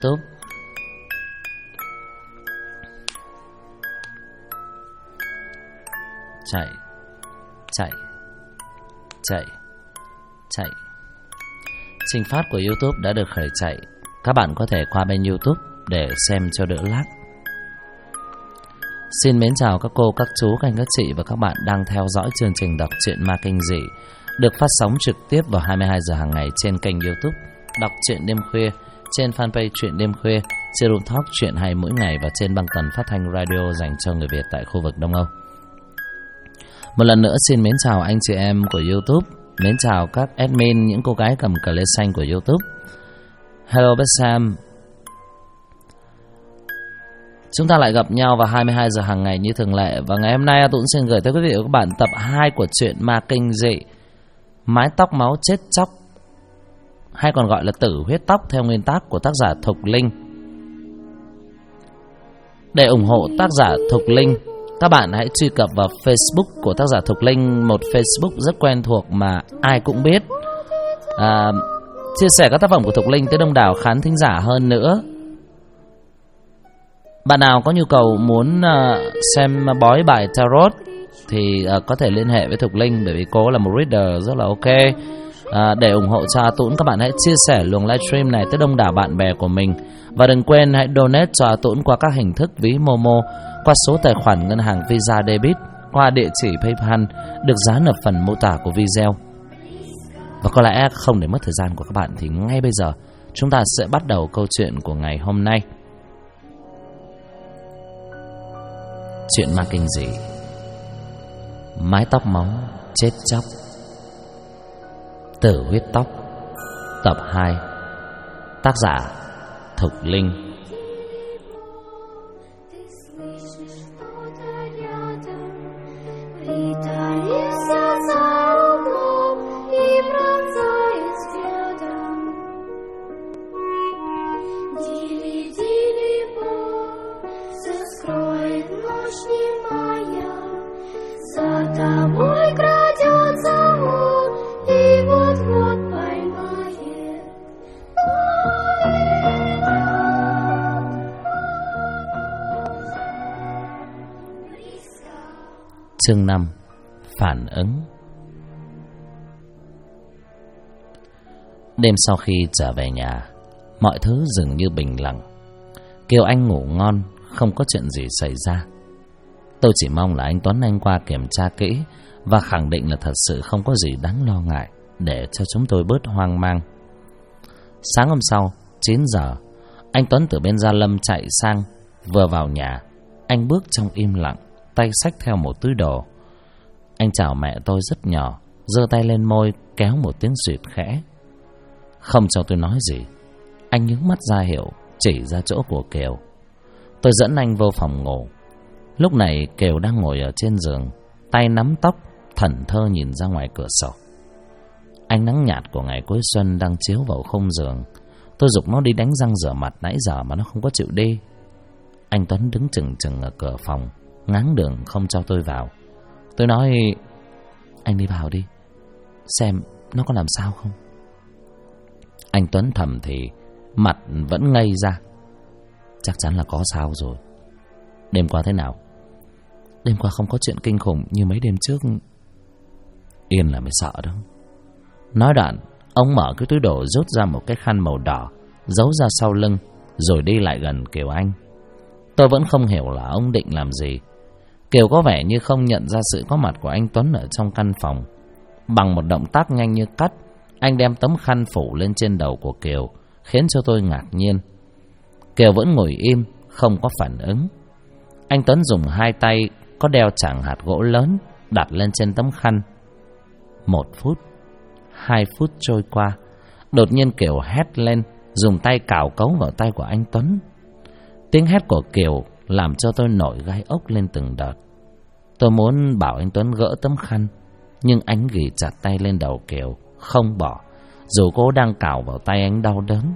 YouTube. Chạy, chạy, chạy, chạy. Trình phát của YouTube đã được khởi chạy. Các bạn có thể qua bên YouTube để xem cho đỡ lag. Xin mến chào các cô, các chú, các anh, các chị và các bạn đang theo dõi chương trình đọc truyện ma kinh dị được phát sóng trực tiếp vào 22 giờ hàng ngày trên kênh YouTube Đọc truyện đêm khuya, trên fanpage Truyện đêm khuya, trên Room Talk truyện hay mỗi ngày và trên băng tần phát thanh radio dành cho người Việt tại khu vực Đông Âu. Một lần nữa xin mến chào anh chị em của YouTube, mến chào các admin, những cô gái cầm cờ lê xanh của YouTube. Hello bé Sam. Chúng ta lại gặp nhau vào 22 giờ hàng ngày như thường lệ. Và ngày hôm nay tôi xin gửi tới quý vị và các bạn tập 2 của truyện ma kinh dị Mái tóc máu chết chóc, hay còn gọi là Tử huyết tóc theo nguyên tác của tác giả Thục Linh. Để ủng hộ tác giả Thục Linh, các bạn hãy truy cập vào Facebook của tác giả Thục Linh, một Facebook rất quen thuộc mà ai cũng biết. Chia sẻ các tác phẩm của Thục Linh tới đông đảo khán thính giả hơn nữa. Bạn nào có nhu cầu muốn xem bói bài tarot thì có thể liên hệ với Thục Linh, bởi vì cô là một reader rất là ok. Để ủng hộ cho A Tũng, các bạn hãy chia sẻ luồng livestream này tới đông đảo bạn bè của mình. Và đừng quên hãy donate cho A Tũng qua các hình thức ví Momo, qua số tài khoản ngân hàng Visa Debit, qua địa chỉ PayPal được dán ở phần mô tả của video. Và có lẽ không để mất thời gian của các bạn thì ngay bây giờ chúng ta sẽ bắt đầu câu chuyện của ngày hôm nay. Chuyện ma kinh dị Mái tóc máu chết chóc, Tử huyết tóc, tập 2. Tác giả Thục Linh. Chương 5. Phản ứng. Đêm sau khi trở về nhà, mọi thứ dường như bình lặng. Kiều Anh ngủ ngon, không có chuyện gì xảy ra. Tôi chỉ mong là anh Tuấn anh qua kiểm tra kỹ và khẳng định là thật sự không có gì đáng lo ngại, để cho chúng tôi bớt hoang mang. Sáng hôm sau 9 giờ, anh Tuấn từ bên Gia Lâm chạy sang. Vừa vào nhà, anh bước trong im lặng, tay xách theo một túi đồ. Anh chào mẹ tôi rất nhỏ, giơ tay lên môi kéo một tiếng xuyệt khẽ. Không cho tôi nói gì, anh nhướng mắt ra hiệu chỉ ra chỗ của Kiều. Tôi dẫn anh vô phòng ngủ. Lúc này Kiều đang ngồi ở trên giường, tay nắm tóc, thẫn thơ nhìn ra ngoài cửa sổ. Ánh nắng nhạt của ngày cuối xuân đang chiếu vào khung giường. Tôi giục nó đi đánh răng rửa mặt nãy giờ mà nó không có chịu đi. Anh Tuấn đứng chừng chừng ở cửa phòng, ngáng đường không cho tôi vào. Tôi nói: anh đi vào đi, xem nó có làm sao không. Anh Tuấn thầm thì, mặt vẫn ngây ra. Chắc chắn là có sao rồi. Đêm qua thế nào? Đêm qua không có chuyện kinh khủng như mấy đêm trước. Yên là mới sợ đâu. Nói đoạn, ông mở cái túi đồ rút ra một cái khăn màu đỏ, giấu ra sau lưng, rồi đi lại gần Kiều Anh. Tôi vẫn không hiểu là ông định làm gì. Kiều có vẻ như không nhận ra sự có mặt của anh Tuấn ở trong căn phòng. Bằng một động tác nhanh như cắt, anh đem tấm khăn phủ lên trên đầu của Kiều, khiến cho tôi ngạc nhiên. Kiều vẫn ngồi im, không có phản ứng. Anh Tuấn dùng hai tay có đeo chảng hạt gỗ lớn đặt lên trên tấm khăn. 1 phút, 2 phút trôi qua, đột nhiên Kiều hét lên, dùng tay cào cấu vào tay của anh Tuấn. Tiếng hét của Kiều làm cho tôi nổi gai ốc lên từng đợt. Tôi muốn bảo anh Tuấn gỡ tấm khăn, nhưng anh ghì chặt tay lên đầu Kiều, không bỏ, dù cô đang cào vào tay anh đau đớn.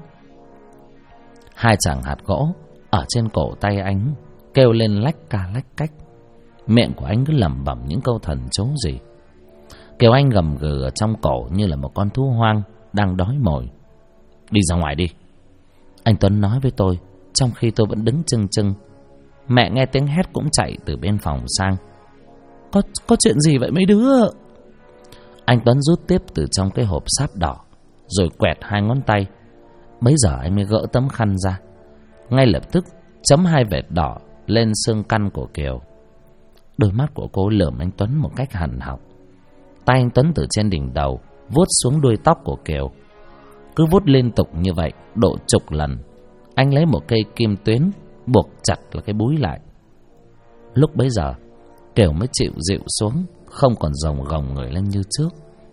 2 chảng hạt gỗ ở trên cổ tay anh kêu lên lách ca lách cách. Miệng của anh cứ lẩm bẩm những câu thần chú gì. Kiều Anh gầm gừ ở trong cổ như là một con thú hoang đang đói mồi. Đi ra ngoài đi. Anh Tuấn nói với tôi, trong khi tôi vẫn đứng chưng chưng. Mẹ nghe tiếng hét cũng chạy từ bên phòng sang. Có chuyện gì vậy mấy đứa? Anh Tuấn rút tiếp từ trong cái hộp sáp đỏ, rồi quẹt 2 ngón tay. Bấy giờ anh mới gỡ tấm khăn ra, ngay lập tức chấm 2 vệt đỏ lên xương căn của Kiều. Đôi mắt của cô lườm anh Tuấn một cách hằn học. Tay anh Tuấn từ trên đỉnh đầu vuốt xuống đuôi tóc của Kiều. Cứ vuốt liên tục như vậy độ chục lần. Anh lấy một cây kim tuyến buộc chặt là cái búi lại. Lúc bấy giờ Kiều mới chịu dịu xuống, không còn rồng gồng người lên như trước.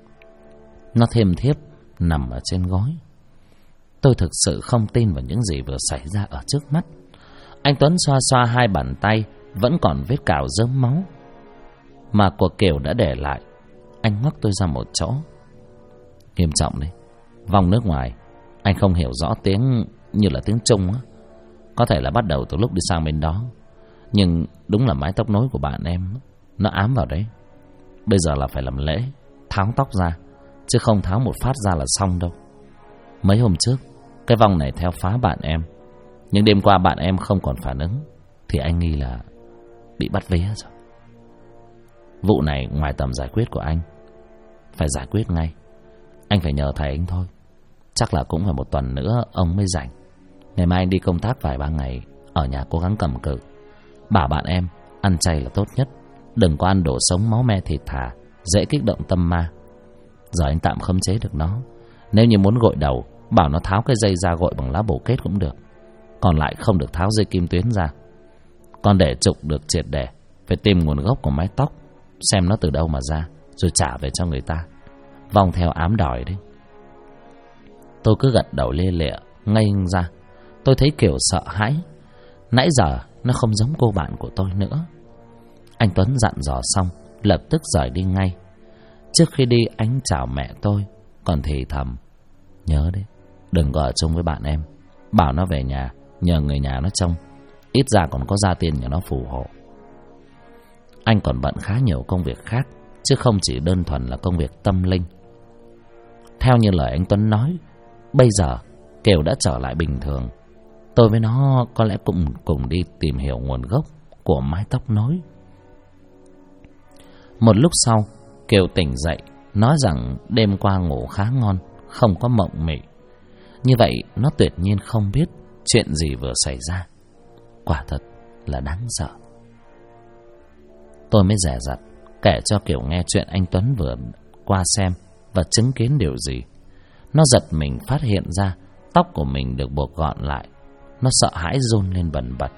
Nó thêm thiếp nằm ở trên gối. Tôi thực sự không tin vào những gì vừa xảy ra ở trước mắt. Anh Tuấn xoa xoa 2 bàn tay vẫn còn vết cào rớm máu mà của Kiều đã để lại. Anh ngoắc tôi ra một chỗ. Nghiêm trọng đấy, vòng nước ngoài. Anh không hiểu rõ tiếng như là tiếng Trung á. Có thể là bắt đầu từ lúc đi sang bên đó. Nhưng đúng là mái tóc nối của bạn em nó ám vào đấy. Bây giờ là phải làm lễ tháo tóc ra, chứ không tháo một phát ra là xong đâu. Mấy hôm trước cái vong này theo phá bạn em, nhưng đêm qua bạn em không còn phản ứng, thì anh nghi là bị bắt vía rồi. Vụ này ngoài tầm giải quyết của anh, phải giải quyết ngay. Anh phải nhờ thầy anh thôi. Chắc là cũng phải 1 tuần nữa ông mới rảnh. Ngày mai anh đi công tác vài 3 ngày, ở nhà cố gắng cầm cự. Bảo bạn em ăn chay là tốt nhất, đừng có ăn đồ sống máu me thịt thà, dễ kích động tâm ma. Giờ anh tạm khống chế được nó. Nếu như muốn gội đầu, bảo nó tháo cái dây ra gội bằng lá bồ kết cũng được. Còn lại không được tháo dây kim tuyến ra. Còn để trục được triệt để, phải tìm nguồn gốc của mái tóc, xem nó từ đâu mà ra, rồi trả về cho người ta. Vong theo ám đòi đấy. Tôi cứ gật đầu lia lịa, ngây ra. Tôi thấy Kiều sợ hãi. Nãy giờ nó không giống cô bạn của tôi nữa. Anh Tuấn dặn dò xong, lập tức rời đi ngay. Trước khi đi anh chào mẹ tôi, còn thì thầm: nhớ đấy, đừng có ở chung với bạn em. Bảo nó về nhà, nhờ người nhà nó trông. Ít ra còn có gia tiên nhà nó phù hộ. Anh còn bận khá nhiều công việc khác, chứ không chỉ đơn thuần là công việc tâm linh. Theo như lời anh Tuấn nói, bây giờ Kiều đã trở lại bình thường. Tôi với nó có lẽ cũng cùng đi tìm hiểu nguồn gốc của mái tóc nối. Một lúc sau, Kiều tỉnh dậy, nói rằng đêm qua ngủ khá ngon, không có mộng mị. Như vậy nó tuyệt nhiên không biết chuyện gì vừa xảy ra. Quả thật là đáng sợ. Tôi mới dè dặt kể cho Kiều nghe chuyện anh Tuấn vừa qua xem và chứng kiến điều gì. Nó giật mình phát hiện ra tóc của mình được buộc gọn lại. Nó sợ hãi run lên bần bật.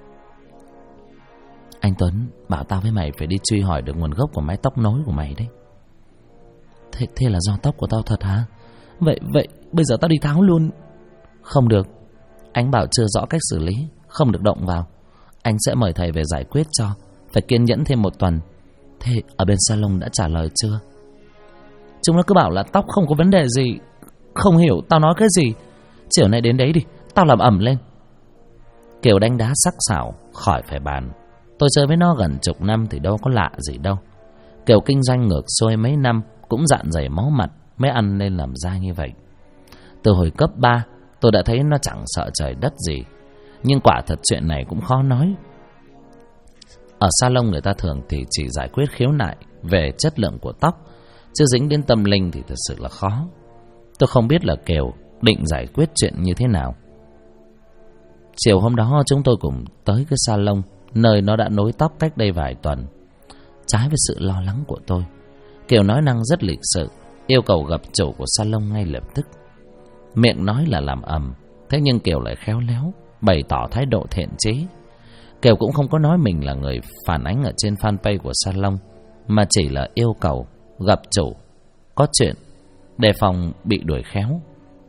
Anh Tuấn bảo tao với mày phải đi truy hỏi được nguồn gốc của mái tóc nối của mày đấy. Thế là do tóc của tao thật hả? Vậy bây giờ tao đi tháo luôn. Không được. Anh bảo chưa rõ cách xử lý, không được động vào. Anh sẽ mời thầy về giải quyết cho. Phải kiên nhẫn thêm 1 tuần. Thế ở bên salon đã trả lời chưa? Chúng nó cứ bảo là tóc không có vấn đề gì. Không hiểu tao nói cái gì. Chiều nay đến đấy đi, tao làm ẩm lên. Kiều đánh đá sắc sảo, khỏi phải bàn. Tôi chơi với nó gần chục năm thì đâu có lạ gì đâu. Kiều kinh doanh ngược xuôi mấy năm, cũng dạn dày máu mặt mới ăn nên làm ra như vậy. Từ hồi cấp 3 tôi đã thấy nó chẳng sợ trời đất gì. Nhưng quả thật chuyện này cũng khó nói. Ở salon người ta thường thì chỉ giải quyết khiếu nại về chất lượng của tóc, chứ dính đến tâm linh thì thật sự là khó. Tôi không biết là Kiều định giải quyết chuyện như thế nào. Chiều hôm đó chúng tôi cùng tới cái salon nơi nó đã nối tóc cách đây vài tuần. Trái với sự lo lắng của tôi, Kiều nói năng rất lịch sự, yêu cầu gặp chủ của salon ngay lập tức. Miệng nói là làm ầm, thế nhưng Kiều lại khéo léo bày tỏ thái độ thiện chí. Kiều cũng không có nói mình là người phản ánh ở trên fanpage của salon, mà chỉ là yêu cầu gặp chủ, có chuyện, đề phòng bị đuổi khéo.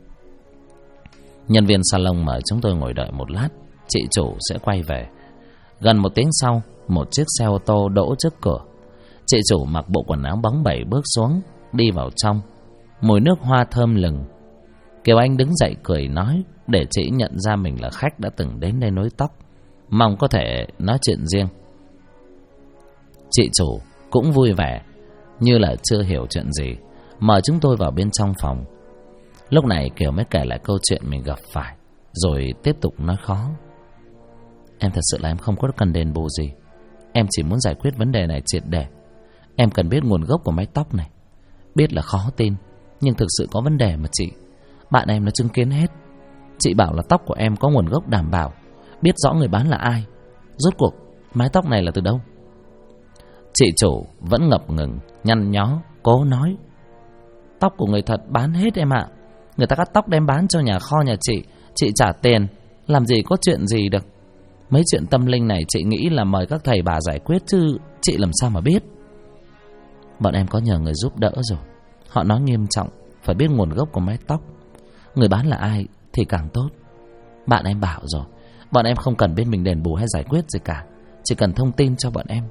Nhân viên salon mời chúng tôi ngồi đợi một lát, chị chủ sẽ quay về. Gần 1 tiếng sau, một chiếc xe ô tô đỗ trước cửa. Chị chủ mặc bộ quần áo bóng bẩy bước xuống, đi vào trong. Mùi nước hoa thơm lừng. Kiều Anh đứng dậy cười nói để chị nhận ra mình là khách đã từng đến đây nối tóc, mong có thể nói chuyện riêng. Chị chủ cũng vui vẻ, như là chưa hiểu chuyện gì, mời chúng tôi vào bên trong phòng. Lúc này Kiều mới kể lại câu chuyện mình gặp phải, rồi tiếp tục nói khó. Em thật sự là em không có cần đền bù gì. Em chỉ muốn giải quyết vấn đề này triệt để. Em cần biết nguồn gốc của mái tóc này. Biết là khó tin, nhưng thực sự có vấn đề mà chị. Bạn em nó chứng kiến hết. Chị bảo là tóc của em có nguồn gốc đảm bảo, biết rõ người bán là ai. Rốt cuộc mái tóc này là từ đâu? Chị chủ vẫn ngập ngừng, nhăn nhó, cố nói. Tóc của người thật bán hết em ạ. Người ta cắt tóc đem bán cho nhà kho nhà chị trả tiền. Làm gì có chuyện gì được. Mấy chuyện tâm linh này chị nghĩ là mời các thầy bà giải quyết, chứ chị làm sao mà biết. Bọn em có nhờ người giúp đỡ rồi. Họ nói nghiêm trọng phải biết nguồn gốc của mái tóc. Người bán là ai thì càng tốt. Bạn em bảo rồi, bọn em không cần bên mình đền bù hay giải quyết gì cả, chỉ cần thông tin cho bọn em.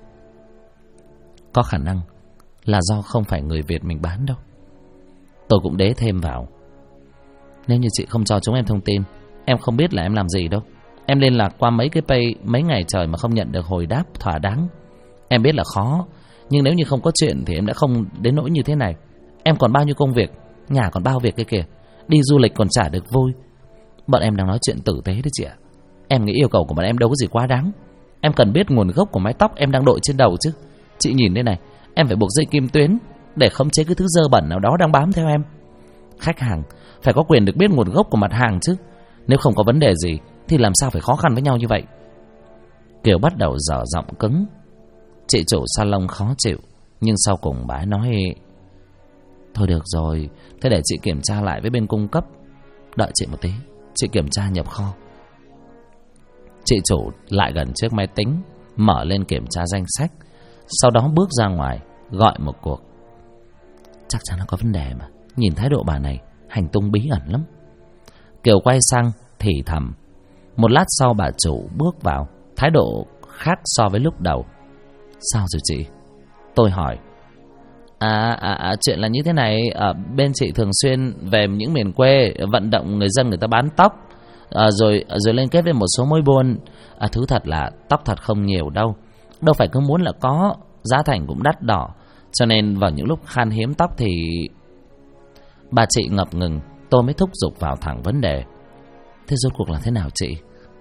Có khả năng là do không phải người Việt mình bán đâu. Tôi cũng đế thêm vào. Nếu như chị không cho chúng em thông tin, em không biết là em làm gì đâu. Em liên lạc qua mấy cái pay mấy ngày trời mà không nhận được hồi đáp thỏa đáng. Em biết là khó, nhưng nếu như không có chuyện thì em đã không đến nỗi như thế này. Em còn bao nhiêu công việc, nhà còn bao việc kia kìa. Đi du lịch còn chả được vui. Bọn em đang nói chuyện tử tế đấy chị ạ. Em nghĩ yêu cầu của bọn em đâu có gì quá đáng. Em cần biết nguồn gốc của mái tóc em đang đội trên đầu chứ. Chị nhìn đây này, em phải buộc dây kim tuyến để khống chế cái thứ dơ bẩn nào đó đang bám theo em. Khách hàng phải có quyền được biết nguồn gốc của mặt hàng chứ. Nếu không có vấn đề gì thì làm sao phải khó khăn với nhau như vậy. Kiều bắt đầu dở giọng cứng. Chị chủ salon khó chịu, nhưng sau cùng bà ấy nói: thôi được rồi, thế để chị kiểm tra lại với bên cung cấp. Đợi chị một tí, chị kiểm tra nhập kho. Chị chủ lại gần chiếc máy tính, mở lên kiểm tra danh sách, sau đó bước ra ngoài gọi một cuộc. Chắc chắn nó có vấn đề mà. Nhìn thái độ bà này hành tung bí ẩn lắm. Kiều quay sang thì thầm. Một lát sau bà chủ bước vào, thái độ khác so với lúc đầu. Sao rồi chị? Tôi hỏi. Chuyện là như thế này. Bên chị thường xuyên về những miền quê vận động người dân người ta bán tóc, rồi liên kết với một số mối buôn. Thứ thật là tóc thật không nhiều đâu. Đâu phải cứ muốn là có, giá thành cũng đắt đỏ. Cho nên vào những lúc khan hiếm tóc thì... Bà chị ngập ngừng, tôi mới thúc giục vào thẳng vấn đề. Thế rốt cuộc là thế nào chị?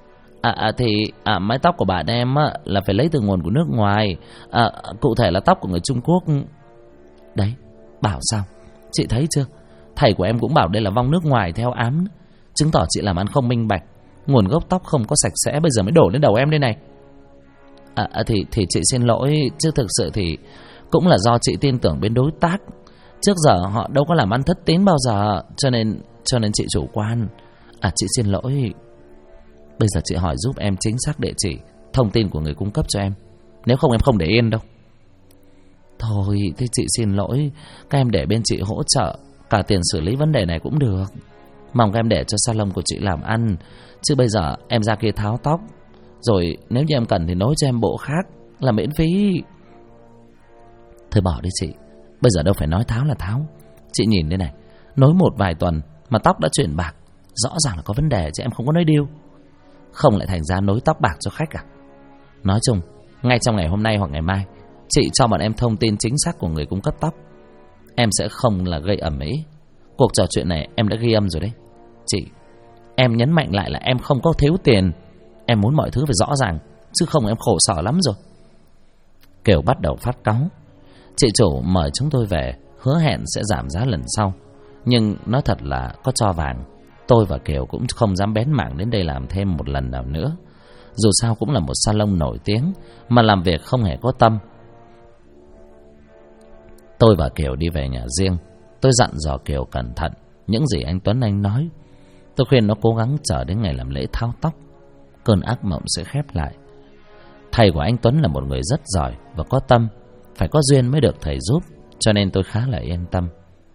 Mái tóc của bạn em là phải lấy từ nguồn của nước ngoài. Cụ thể là tóc của người Trung Quốc. Đấy, bảo sao? Chị thấy chưa? Thầy của em cũng bảo đây là vong nước ngoài theo ám. Chứng tỏ chị làm ăn không minh bạch. Nguồn gốc tóc không có sạch sẽ, bây giờ mới đổ lên đầu em đây này. Thì chị xin lỗi, chứ thực sự thì cũng là do chị tin tưởng bên đối tác. Trước giờ họ đâu có làm ăn thất tín bao giờ, cho nên chị chủ quan. Chị xin lỗi. Bây giờ chị hỏi giúp em chính xác địa chỉ, thông tin của người cung cấp cho em. Nếu không em không để yên đâu. Thôi, thế chị xin lỗi. Các em để bên chị hỗ trợ, cả tiền xử lý vấn đề này cũng được. Mong các em để cho salon của chị làm ăn. Chứ bây giờ em ra kia tháo tóc, rồi nếu như em cần thì nối cho em bộ khác là miễn phí. Thôi bỏ đi chị. Bây giờ đâu phải nói tháo là tháo. Chị nhìn đây này, nối một vài tuần mà tóc đã chuyển bạc, rõ ràng là có vấn đề chứ em không có nói điêu. Không lại thành ra nối tóc bạc cho khách à? Nói chung, ngay trong ngày hôm nay hoặc ngày mai, chị cho bọn em thông tin chính xác của người cung cấp tóc. Em sẽ không là gây ầm ĩ. Cuộc trò chuyện này em đã ghi âm rồi đấy. Chị, em nhấn mạnh lại là em không có thiếu tiền. Em muốn mọi thứ phải rõ ràng, chứ không em khổ sở lắm rồi. Kiều bắt đầu phát cáu. Chị chủ mời chúng tôi về, hứa hẹn sẽ giảm giá lần sau. Nhưng nói thật là có cho vàng, tôi và Kiều cũng không dám bén mảng đến đây làm thêm một lần nào nữa. Dù sao cũng là một salon nổi tiếng, mà làm việc không hề có tâm. Tôi và Kiều đi về nhà riêng. Tôi dặn dò Kiều cẩn thận những gì anh Tuấn Anh nói. Tôi khuyên nó cố gắng chờ đến ngày làm lễ tháo tóc, cơn ác mộng sẽ khép lại. Thầy của anh Tuấn là một người rất giỏi và có tâm, phải có duyên mới được thầy giúp, cho nên tôi khá là yên tâm.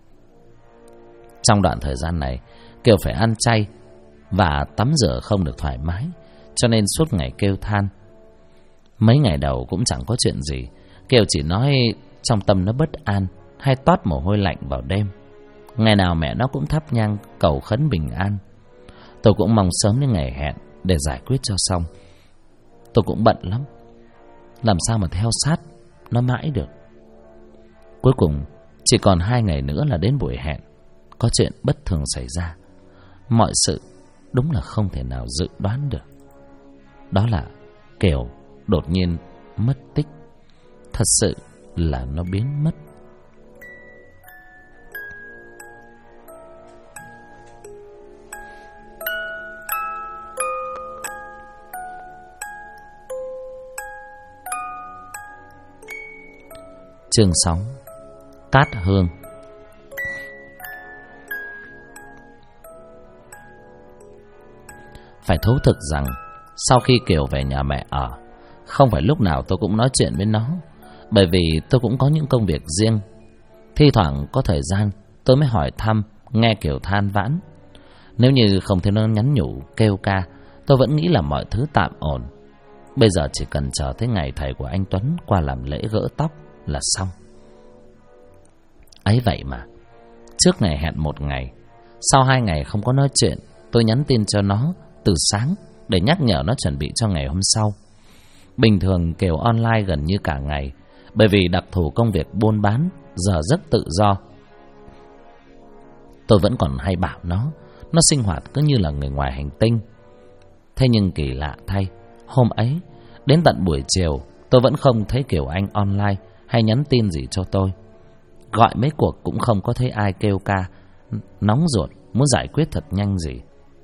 Trong đoạn thời gian này, Kiều phải ăn chay và tắm rửa không được thoải mái, cho nên suốt ngày kêu than. Mấy ngày đầu cũng chẳng có chuyện gì, Kiều chỉ nói trong tâm nó bất an, hay toát mồ hôi lạnh vào đêm. Ngày nào mẹ nó cũng thắp nhang cầu khấn bình an. Tôi cũng mong sớm đến ngày hẹn để giải quyết cho xong. Tôi cũng bận lắm, làm sao mà theo sát nó mãi được. Cuối cùng chỉ còn 2 ngày nữa là đến buổi hẹn. Có chuyện bất thường xảy ra. Mọi sự đúng là không thể nào dự đoán được. Đó là Kiều đột nhiên mất tích. Thật sự là nó biến mất. Chương 6. Cát Hương. Phải thú thực rằng sau khi Kiều về nhà mẹ ở, không phải lúc nào tôi cũng nói chuyện với nó, bởi vì tôi cũng có những công việc riêng. Thi thoảng có thời gian tôi mới hỏi thăm, nghe Kiều than vãn. Nếu như không thấy nó nhắn nhủ kêu ca, tôi vẫn nghĩ là mọi thứ tạm ổn. Bây giờ chỉ cần chờ tới ngày thầy của anh Tuấn qua làm lễ gỡ tóc là xong. Ấy vậy mà, trước ngày hẹn 1 ngày, sau 2 ngày không có nói chuyện, tôi nhắn tin cho nó từ sáng để nhắc nhở nó chuẩn bị cho ngày hôm sau. Bình thường Kiều online gần như cả ngày, bởi vì đặc thù công việc buôn bán, giờ giấc tự do. Tôi vẫn còn hay bảo nó sinh hoạt cứ như là người ngoài hành tinh. Thế nhưng kỳ lạ thay, hôm ấy đến tận buổi chiều tôi vẫn không thấy Kiều Anh online hay nhắn tin gì cho tôi. Gọi mấy cuộc cũng không có thấy ai kêu ca nóng ruột muốn giải quyết thật nhanh gì.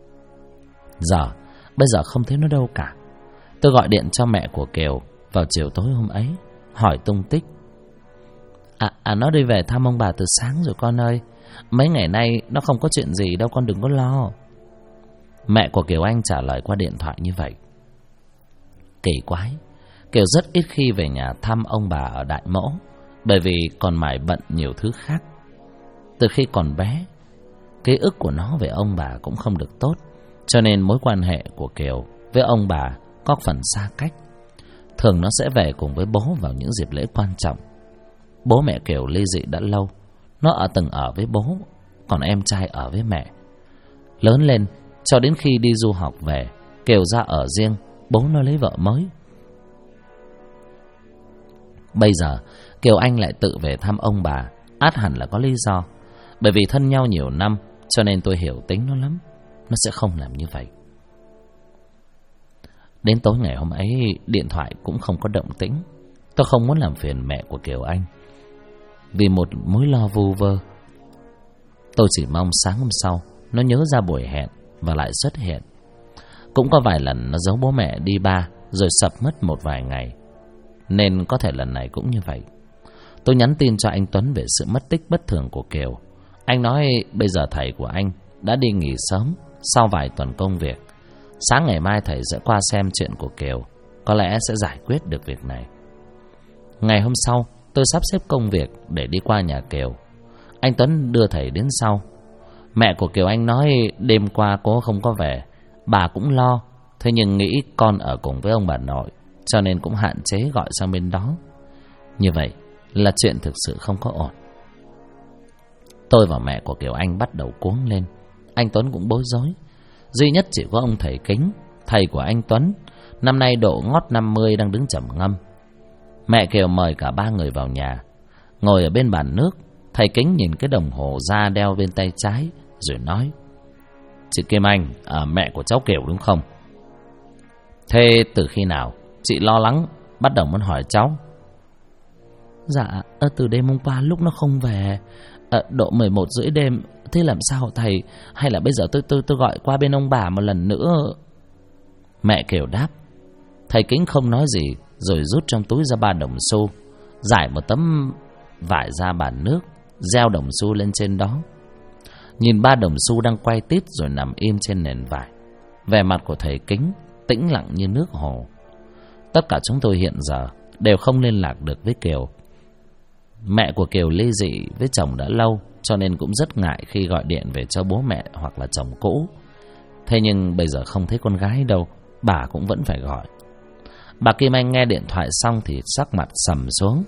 Bây giờ không thấy nó đâu cả. Tôi gọi điện cho mẹ của Kiều vào chiều tối hôm ấy, hỏi tung tích. Nó đi về thăm ông bà từ sáng rồi con ơi. Mấy ngày nay nó không có chuyện gì đâu, con đừng có lo. Mẹ của Kiều Anh trả lời qua điện thoại như vậy. Kỳ quái, Kiều rất ít khi về nhà thăm ông bà ở Đại Mỗ, bởi vì còn mải bận nhiều thứ khác. Từ khi còn bé, ký ức của nó về ông bà cũng không được tốt, cho nên mối quan hệ của Kiều với ông bà có phần xa cách. Thường nó sẽ về cùng với bố vào những dịp lễ quan trọng. Bố mẹ Kiều ly dị đã lâu. Nó từng ở với bố, còn em trai ở với mẹ. Lớn lên, cho đến khi đi du học về, Kiều ra ở riêng, bố nó lấy vợ mới. Bây giờ Kiều Anh lại tự về thăm ông bà, ắt hẳn là có lý do. Bởi vì thân nhau nhiều năm, cho nên tôi hiểu tính nó lắm. Nó sẽ không làm như vậy. Đến tối ngày hôm ấy, điện thoại cũng không có động tĩnh. Tôi không muốn làm phiền mẹ của Kiều Anh. Vì một mối lo vu vơ, tôi chỉ mong sáng hôm sau nó nhớ ra buổi hẹn và lại xuất hiện. Cũng có vài lần nó giấu bố mẹ đi ba rồi sập mất một vài ngày, nên có thể lần này cũng như vậy. Tôi nhắn tin cho anh Tuấn về sự mất tích bất thường của Kiều. Anh nói bây giờ thầy của anh đã đi nghỉ sớm sau vài tuần công việc. Sáng ngày mai thầy sẽ qua xem chuyện của Kiều, có lẽ sẽ giải quyết được việc này. Ngày hôm sau, tôi sắp xếp công việc để đi qua nhà Kiều. Anh Tuấn đưa thầy đến sau. Mẹ của Kiều Anh nói đêm qua cô không có về. Bà cũng lo, thế nhưng nghĩ con ở cùng với ông bà nội, cho nên cũng hạn chế gọi sang bên đó. Như vậy là chuyện thực sự không có ổn. Tôi và mẹ của Kiều Anh bắt đầu cuống lên. Anh Tuấn cũng bối rối. Duy nhất chỉ có ông thầy Kính, thầy của anh Tuấn, năm nay độ ngót 50, đang đứng trầm ngâm. Mẹ Kiều mời cả 3 người vào nhà. Ngồi ở bên bàn nước, thầy Kính nhìn cái đồng hồ da đeo bên tay trái rồi nói: "Chị Kim Anh, mẹ của cháu Kiều đúng không? Thế từ khi nào chị lo lắng bắt đầu muốn hỏi cháu?" "Dạ, từ đêm hôm qua lúc nó không về, độ 11:30 đêm. Thế làm sao thầy? Hay là bây giờ tôi gọi qua bên ông bà một lần nữa?" Mẹ Kiều đáp. Thầy Kính không nói gì, rồi rút trong túi ra 3 đồng xu, giải một tấm vải ra bàn nước, gieo đồng xu lên trên đó. Nhìn 3 đồng xu đang quay tít rồi nằm im trên nền vải, vẻ mặt của thầy Kính tĩnh lặng như nước hồ. Tất cả chúng tôi hiện giờ đều không liên lạc được với Kiều. Mẹ của Kiều ly dị với chồng đã lâu, cho nên cũng rất ngại khi gọi điện về cho bố mẹ hoặc là chồng cũ. Thế nhưng bây giờ không thấy con gái đâu, bà cũng vẫn phải gọi. Bà Kim Anh nghe điện thoại xong thì sắc mặt sầm xuống.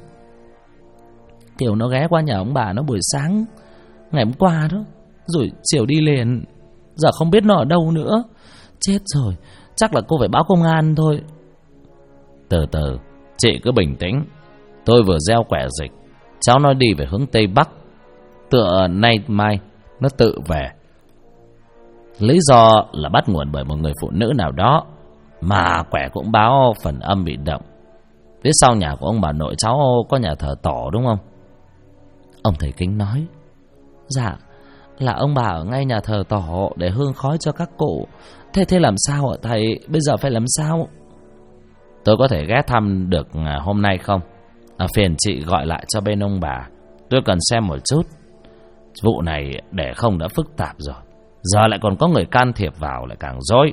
"Kiều nó ghé qua nhà ông bà nó buổi sáng ngày hôm qua đó, rồi chiều đi liền. Giờ không biết nó ở đâu nữa. Chết rồi, chắc là cô phải báo công an thôi." "Từ từ, chị cứ bình tĩnh. Tôi vừa gieo quẻ dịch, cháu nó đi về hướng Tây Bắc. Tựa nay mai nó tự về. Lý do là bắt nguồn bởi một người phụ nữ nào đó, mà quẻ cũng báo phần âm bị động. Phía sau nhà của ông bà nội cháu có nhà thờ tổ đúng không? Ông thầy Kính nói: Dạ, là ông bà ở ngay nhà thờ tổ để hương khói cho các cụ. Thế làm sao ạ thầy? Bây giờ phải làm sao? Tôi có thể ghé thăm được hôm nay không? Phiền chị gọi lại cho bên ông bà, tôi cần xem một chút. Vụ này để không đã phức tạp rồi, giờ lại còn có người can thiệp vào lại càng rối.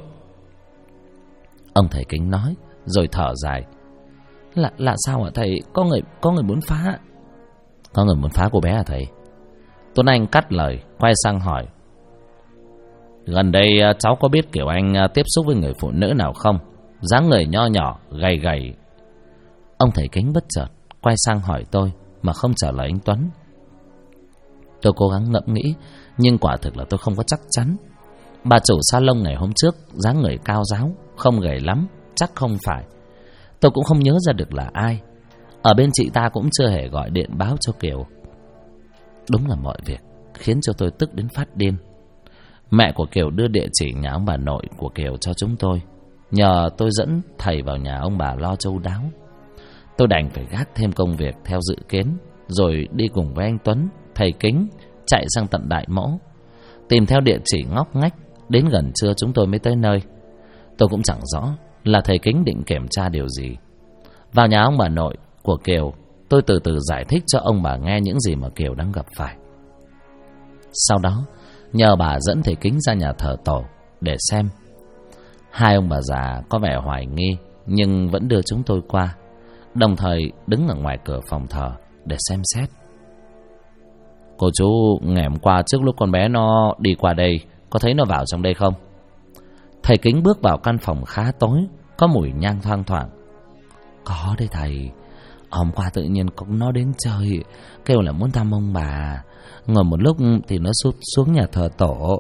Ông thầy Kính nói rồi thở dài: Là sao ạ thầy? Có người muốn phá. Có người muốn phá cô bé à thầy? Tuấn Anh cắt lời, quay sang hỏi: Gần đây cháu có biết Kiều Anh tiếp xúc với người phụ nữ nào không? Dáng người nho nhỏ, gầy gầy. Ông thầy Kính bất chợt quay sang hỏi tôi mà không trả lời anh Tuấn. Tôi cố gắng ngẫm nghĩ, nhưng quả thực là tôi không có chắc chắn. Bà chủ salon ngày hôm trước dáng người cao ráo, không gầy lắm, chắc không phải. Tôi cũng không nhớ ra được là ai. Ở bên chị ta cũng chưa hề gọi điện báo cho Kiều. Đúng là mọi việc khiến cho tôi tức đến phát điên. Mẹ của Kiều đưa địa chỉ nhà ông bà nội của Kiều cho chúng tôi, nhờ tôi dẫn thầy vào nhà ông bà lo chu đáo. Tôi đành phải gác thêm công việc theo dự kiến, rồi đi cùng với anh Tuấn, thầy Kính chạy sang tận Đại Mỗ, tìm theo địa chỉ ngóc ngách. Đến gần trưa chúng tôi mới tới nơi. Tôi cũng chẳng rõ là thầy Kính định kiểm tra điều gì. Vào nhà ông bà nội của Kiều, tôi từ từ giải thích cho ông bà nghe những gì mà Kiều đang gặp phải. Sau đó nhờ bà dẫn thầy Kính ra nhà thờ tổ để xem. Hai ông bà già có vẻ hoài nghi, nhưng vẫn đưa chúng tôi qua, đồng thời đứng ở ngoài cửa phòng thờ để xem xét. Cô chú, ngày hôm qua trước lúc con bé nó đi qua đây, có thấy nó vào trong đây không? Thầy Kính bước vào căn phòng khá tối, có mùi nhang thoang thoảng. Có đấy thầy. Hôm qua tự nhiên nó đến chơi, kêu là muốn thăm ông bà. Ngồi một lúc thì nó sút xuống nhà thờ tổ.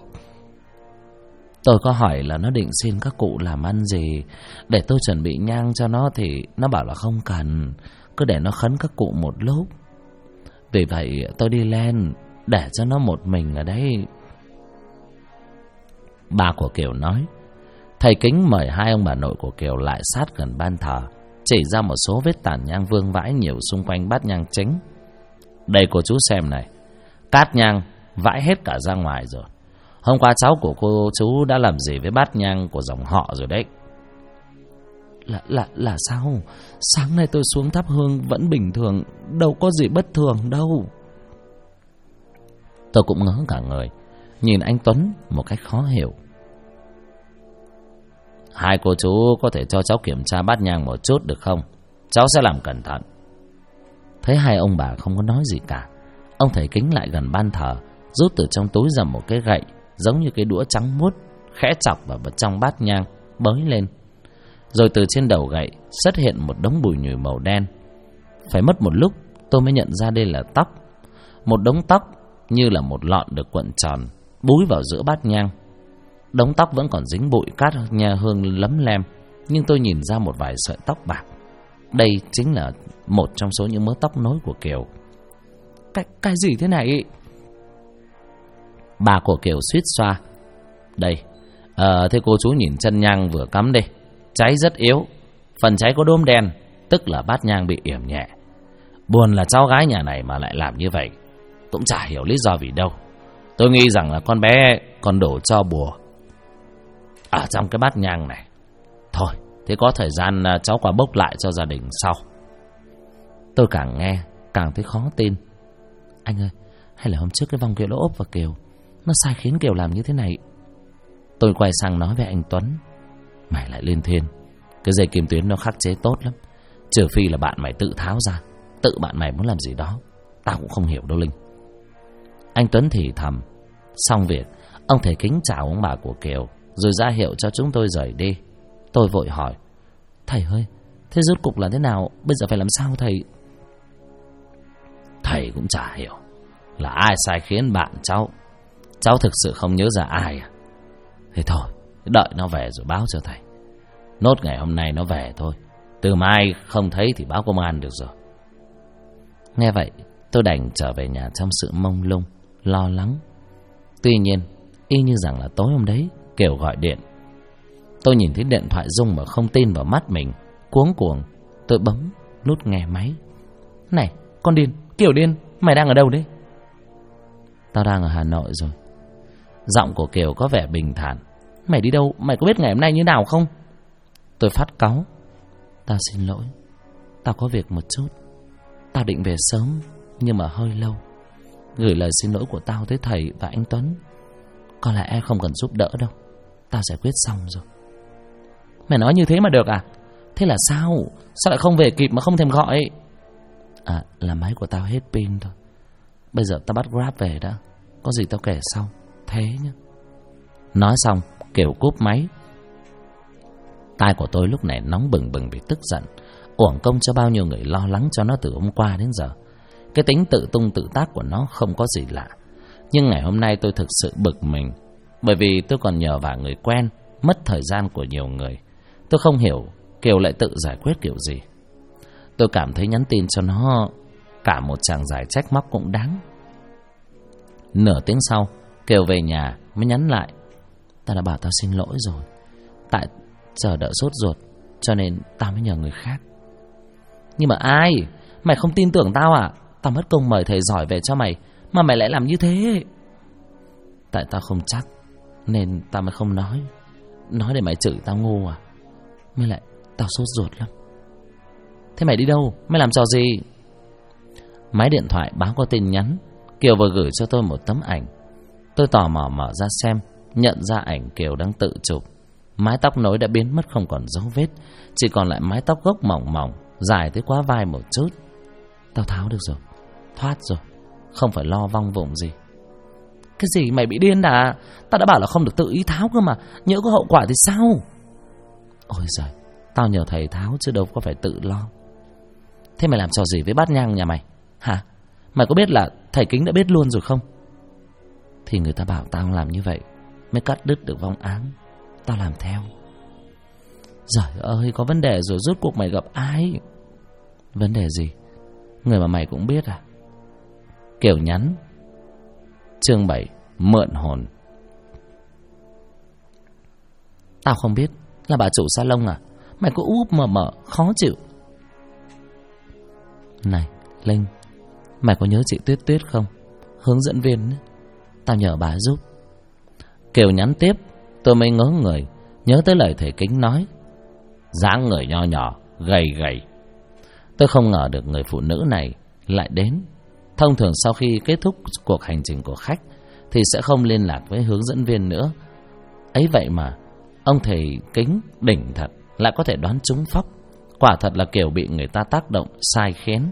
Tôi có hỏi là nó định xin các cụ làm ăn gì để tôi chuẩn bị nhang cho nó, thì nó bảo là không cần, cứ để nó khấn các cụ một lúc. Vì vậy tôi đi lên để cho nó một mình ở đấy. Bà của Kiều nói. Thầy Kính mời hai ông bà nội của Kiều lại sát gần ban thờ, chỉ ra một số vết tàn nhang vương vãi nhiều xung quanh bát nhang chính. Đây cô chú xem này, cát nhang vãi hết cả ra ngoài rồi. Hôm qua cháu của cô chú đã làm gì với bát nhang của dòng họ rồi đấy? Là sao? Sáng nay tôi xuống thắp hương vẫn bình thường, đâu có gì bất thường đâu. Tôi cũng ngớ cả người, nhìn anh Tuấn một cách khó hiểu. Hai cô chú có thể cho cháu kiểm tra bát nhang một chút được không? Cháu sẽ làm cẩn thận. Thấy hai ông bà không có nói gì cả, ông thầy Kính lại gần ban thờ, rút từ trong túi ra một cái gậy giống như cái đũa trắng muốt, khẽ chọc vào trong bát nhang, bới lên. Rồi từ trên đầu gậy xuất hiện một đống bùi nhùi màu đen. Phải mất một lúc tôi mới nhận ra đây là tóc. Một đống tóc như là một lọn được cuộn tròn, búi vào giữa bát nhang. Đống tóc vẫn còn dính bụi cát nhà hương lấm lem, nhưng tôi nhìn ra một vài sợi tóc bạc. Đây chính là một trong số những mớ tóc nối của Kiều. Cái gì thế này? Bà của Kiều suýt xoa. Đây, thế cô chú nhìn chân nhang vừa cắm đây, cháy rất yếu, phần cháy có đốm đen, tức là bát nhang bị yểm nhẹ. Buồn là cháu gái nhà này mà lại làm như vậy, cũng chả hiểu lý do vì đâu. Tôi nghĩ rằng là con bé còn đổ cho bùa ở trong cái bát nhang này. Thôi, thế có thời gian cháu qua bốc lại cho gia đình sau. Tôi càng nghe càng thấy khó tin. Anh ơi, hay là hôm trước cái vong kia nó ốp vào Kiều, nó sai khiến Kiều làm như thế này? Tôi quay sang nói với anh Tuấn. Mày lại lên thiên, cái dây kim tuyến nó khắc chế tốt lắm, trừ phi là bạn mày tự tháo ra, tự bạn mày muốn làm gì đó, tao cũng không hiểu đâu Linh. Anh Tuấn thì thầm. Xong việc, ông thầy Kính chào ông bà của Kiều, rồi ra hiệu cho chúng tôi rời đi. Tôi vội hỏi. Thầy ơi, thế rốt cục là thế nào? Bây giờ phải làm sao thầy? Thầy cũng chả hiểu là ai sai khiến bạn cháu. Cháu thực sự không nhớ ra ai à? Thế thôi, đợi nó về rồi báo cho thầy. Nốt ngày hôm nay nó về thôi, từ mai không thấy thì báo công an được rồi. Nghe vậy, tôi đành trở về nhà trong sự mông lung, lo lắng. Tuy nhiên, y như rằng là tối hôm đấy Kiều gọi điện. Tôi nhìn thấy điện thoại rung mà không tin vào mắt mình. Cuống cuồng tôi bấm nút nghe máy. Này con điên, Kiều điên, mày đang ở đâu đấy? Tao đang ở Hà Nội rồi. Giọng của Kiều có vẻ bình thản. Mày đi đâu? Mày có biết ngày hôm nay như nào không? Tôi phát cáu. Tao xin lỗi, tao có việc một chút. Tao định về sớm nhưng mà hơi lâu. Gửi lời xin lỗi của tao tới thầy và anh Tuấn. Có lẽ em không cần giúp đỡ đâu, tao giải quyết xong rồi. Mày nói như thế mà được à? Thế là sao? Sao lại không về kịp mà không thèm gọi? À, là máy của tao hết pin thôi. Bây giờ tao bắt Grab về đã. Có gì tao kể sau. Thế nhá. Nói xong Kiều cúp máy. Tai của tôi lúc này nóng bừng bừng vì tức giận. Uổng công cho bao nhiêu người lo lắng cho nó từ hôm qua đến giờ. Cái tính tự tung tự tác của nó không có gì lạ. Nhưng ngày hôm nay tôi thực sự bực mình. Bởi vì tôi còn nhờ vả người quen, mất thời gian của nhiều người. Tôi không hiểu Kiều lại tự giải quyết kiểu gì. Tôi cảm thấy nhắn tin cho nó cả một tràng giải trách móc cũng đáng. Nửa tiếng sau Kiều về nhà mới nhắn lại. Tao đã bảo tao xin lỗi rồi. Tại chờ đợi sốt ruột cho nên tao mới nhờ người khác. Nhưng mà ai? Mày không tin tưởng tao à? Tao mất công mời thầy giỏi về cho mày mà mày lại làm như thế. Tại tao không chắc nên tao mới không nói. Nói để mày chửi tao ngu à? Mới lại tao sốt ruột lắm. Thế mày đi đâu? Mày làm trò gì? Máy điện thoại báo có tin nhắn. Kiều vừa gửi cho tôi một tấm ảnh. Tôi tò mò mở ra xem. Nhận ra ảnh Kiều đang tự chụp. Mái tóc nối đã biến mất không còn dấu vết. Chỉ còn lại mái tóc gốc mỏng mỏng, dài tới quá vai một chút. Tao tháo được rồi, thoát rồi, không phải lo vong vụng gì. Cái gì mày bị điên à? Tao đã bảo là không được tự ý tháo cơ mà. Nhỡ có hậu quả thì sao? Ôi giời, tao nhờ thầy tháo chứ đâu có phải tự lo. Thế mày làm trò gì với bát nhang nhà mày hả? Mày có biết là thầy Kính đã biết luôn rồi không? Thì người ta bảo tao làm như vậy mới cắt đứt được vong áng. Tao làm theo. Giời ơi, có vấn đề rồi rốt cuộc mày gặp ai? Vấn đề gì? Người mà mày cũng biết à? Kiều nhắn. Chương 7 mượn hồn. Tao không biết. Là bà chủ salon à? Mày cứ úp mở khó chịu. Này Linh, mày có nhớ chị Tuyết Tuyết không? Hướng dẫn viên ấy. Tao nhờ bà giúp. Kiều nhắn tiếp. Tôi mới ngớ người, nhớ tới lời thầy Kính nói. Dáng người nho nhỏ, gầy gầy. Tôi không ngờ được người phụ nữ này lại đến. Thông thường sau khi kết thúc cuộc hành trình của khách thì sẽ không liên lạc với hướng dẫn viên nữa. Ấy vậy mà ông thầy Kính đỉnh thật, lại có thể đoán trúng phóc. Quả thật là Kiều bị người ta tác động sai khiến.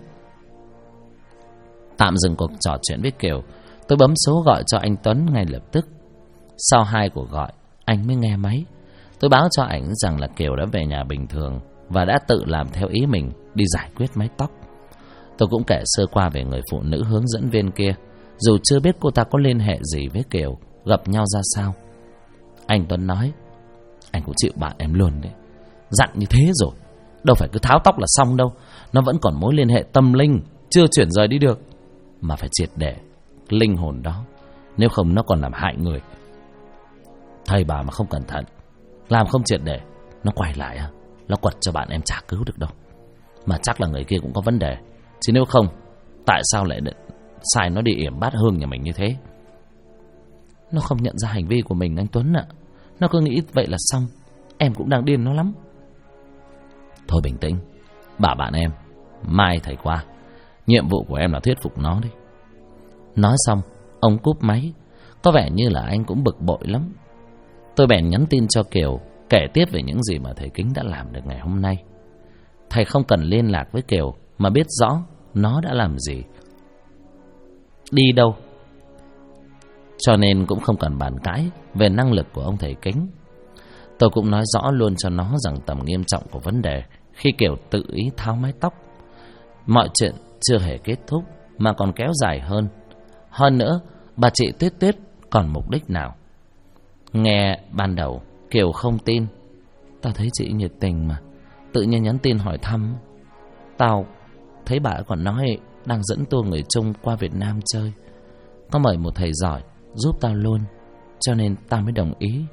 Tạm dừng cuộc trò chuyện với Kiều, tôi bấm số gọi cho anh Tuấn ngay lập tức. Sau 2 cuộc gọi, anh mới nghe máy. Tôi báo cho ảnh rằng là Kiều đã về nhà bình thường và đã tự làm theo ý mình đi giải quyết mái tóc. Tôi cũng kể sơ qua về người phụ nữ hướng dẫn viên kia, dù chưa biết cô ta có liên hệ gì với Kiều, gặp nhau ra sao. Anh Tuấn nói, anh cũng chịu bạn em luôn đấy. Dặn như thế rồi, đâu phải cứ tháo tóc là xong đâu. Nó vẫn còn mối liên hệ tâm linh, chưa chuyển rời đi được. Mà phải triệt để linh hồn đó, nếu không nó còn làm hại người. Thầy bà mà không cẩn thận, làm không triệt để, nó quay lại nó quật cho bạn em chả cứu được đâu. Mà chắc là người kia cũng có vấn đề. Chứ nếu không, tại sao lại sai nó đi yểm bát hương nhà mình như thế? Nó không nhận ra hành vi của mình anh Tuấn ạ. Nó cứ nghĩ vậy là xong. Em cũng đang điên nó lắm. Thôi bình tĩnh, bảo bạn em mai thầy qua. Nhiệm vụ của em là thuyết phục nó đi. Nói xong, ông cúp máy. Có vẻ như là anh cũng bực bội lắm. Tôi bèn nhắn tin cho Kiều, kể tiếp về những gì mà thầy Kính đã làm được ngày hôm nay. Thầy không cần liên lạc với Kiều mà biết rõ nó đã làm gì, đi đâu, cho nên cũng không cần bàn cãi về năng lực của ông thầy Kính. Tôi cũng nói rõ luôn cho nó rằng tầm nghiêm trọng của vấn đề khi Kiều tự ý tháo mái tóc. Mọi chuyện chưa hề kết thúc mà còn kéo dài hơn. Hơn nữa, bà chị Tuyết Tuyết còn mục đích nào? Nghe ban đầu Kiều không tin. Tao thấy chị nhiệt tình mà, tự nhiên nhắn tin hỏi thăm. Tao thấy bà còn nói đang dẫn tour người Trung qua Việt Nam chơi, có mời một thầy giỏi giúp tao luôn. cho nên ta mới đồng ý.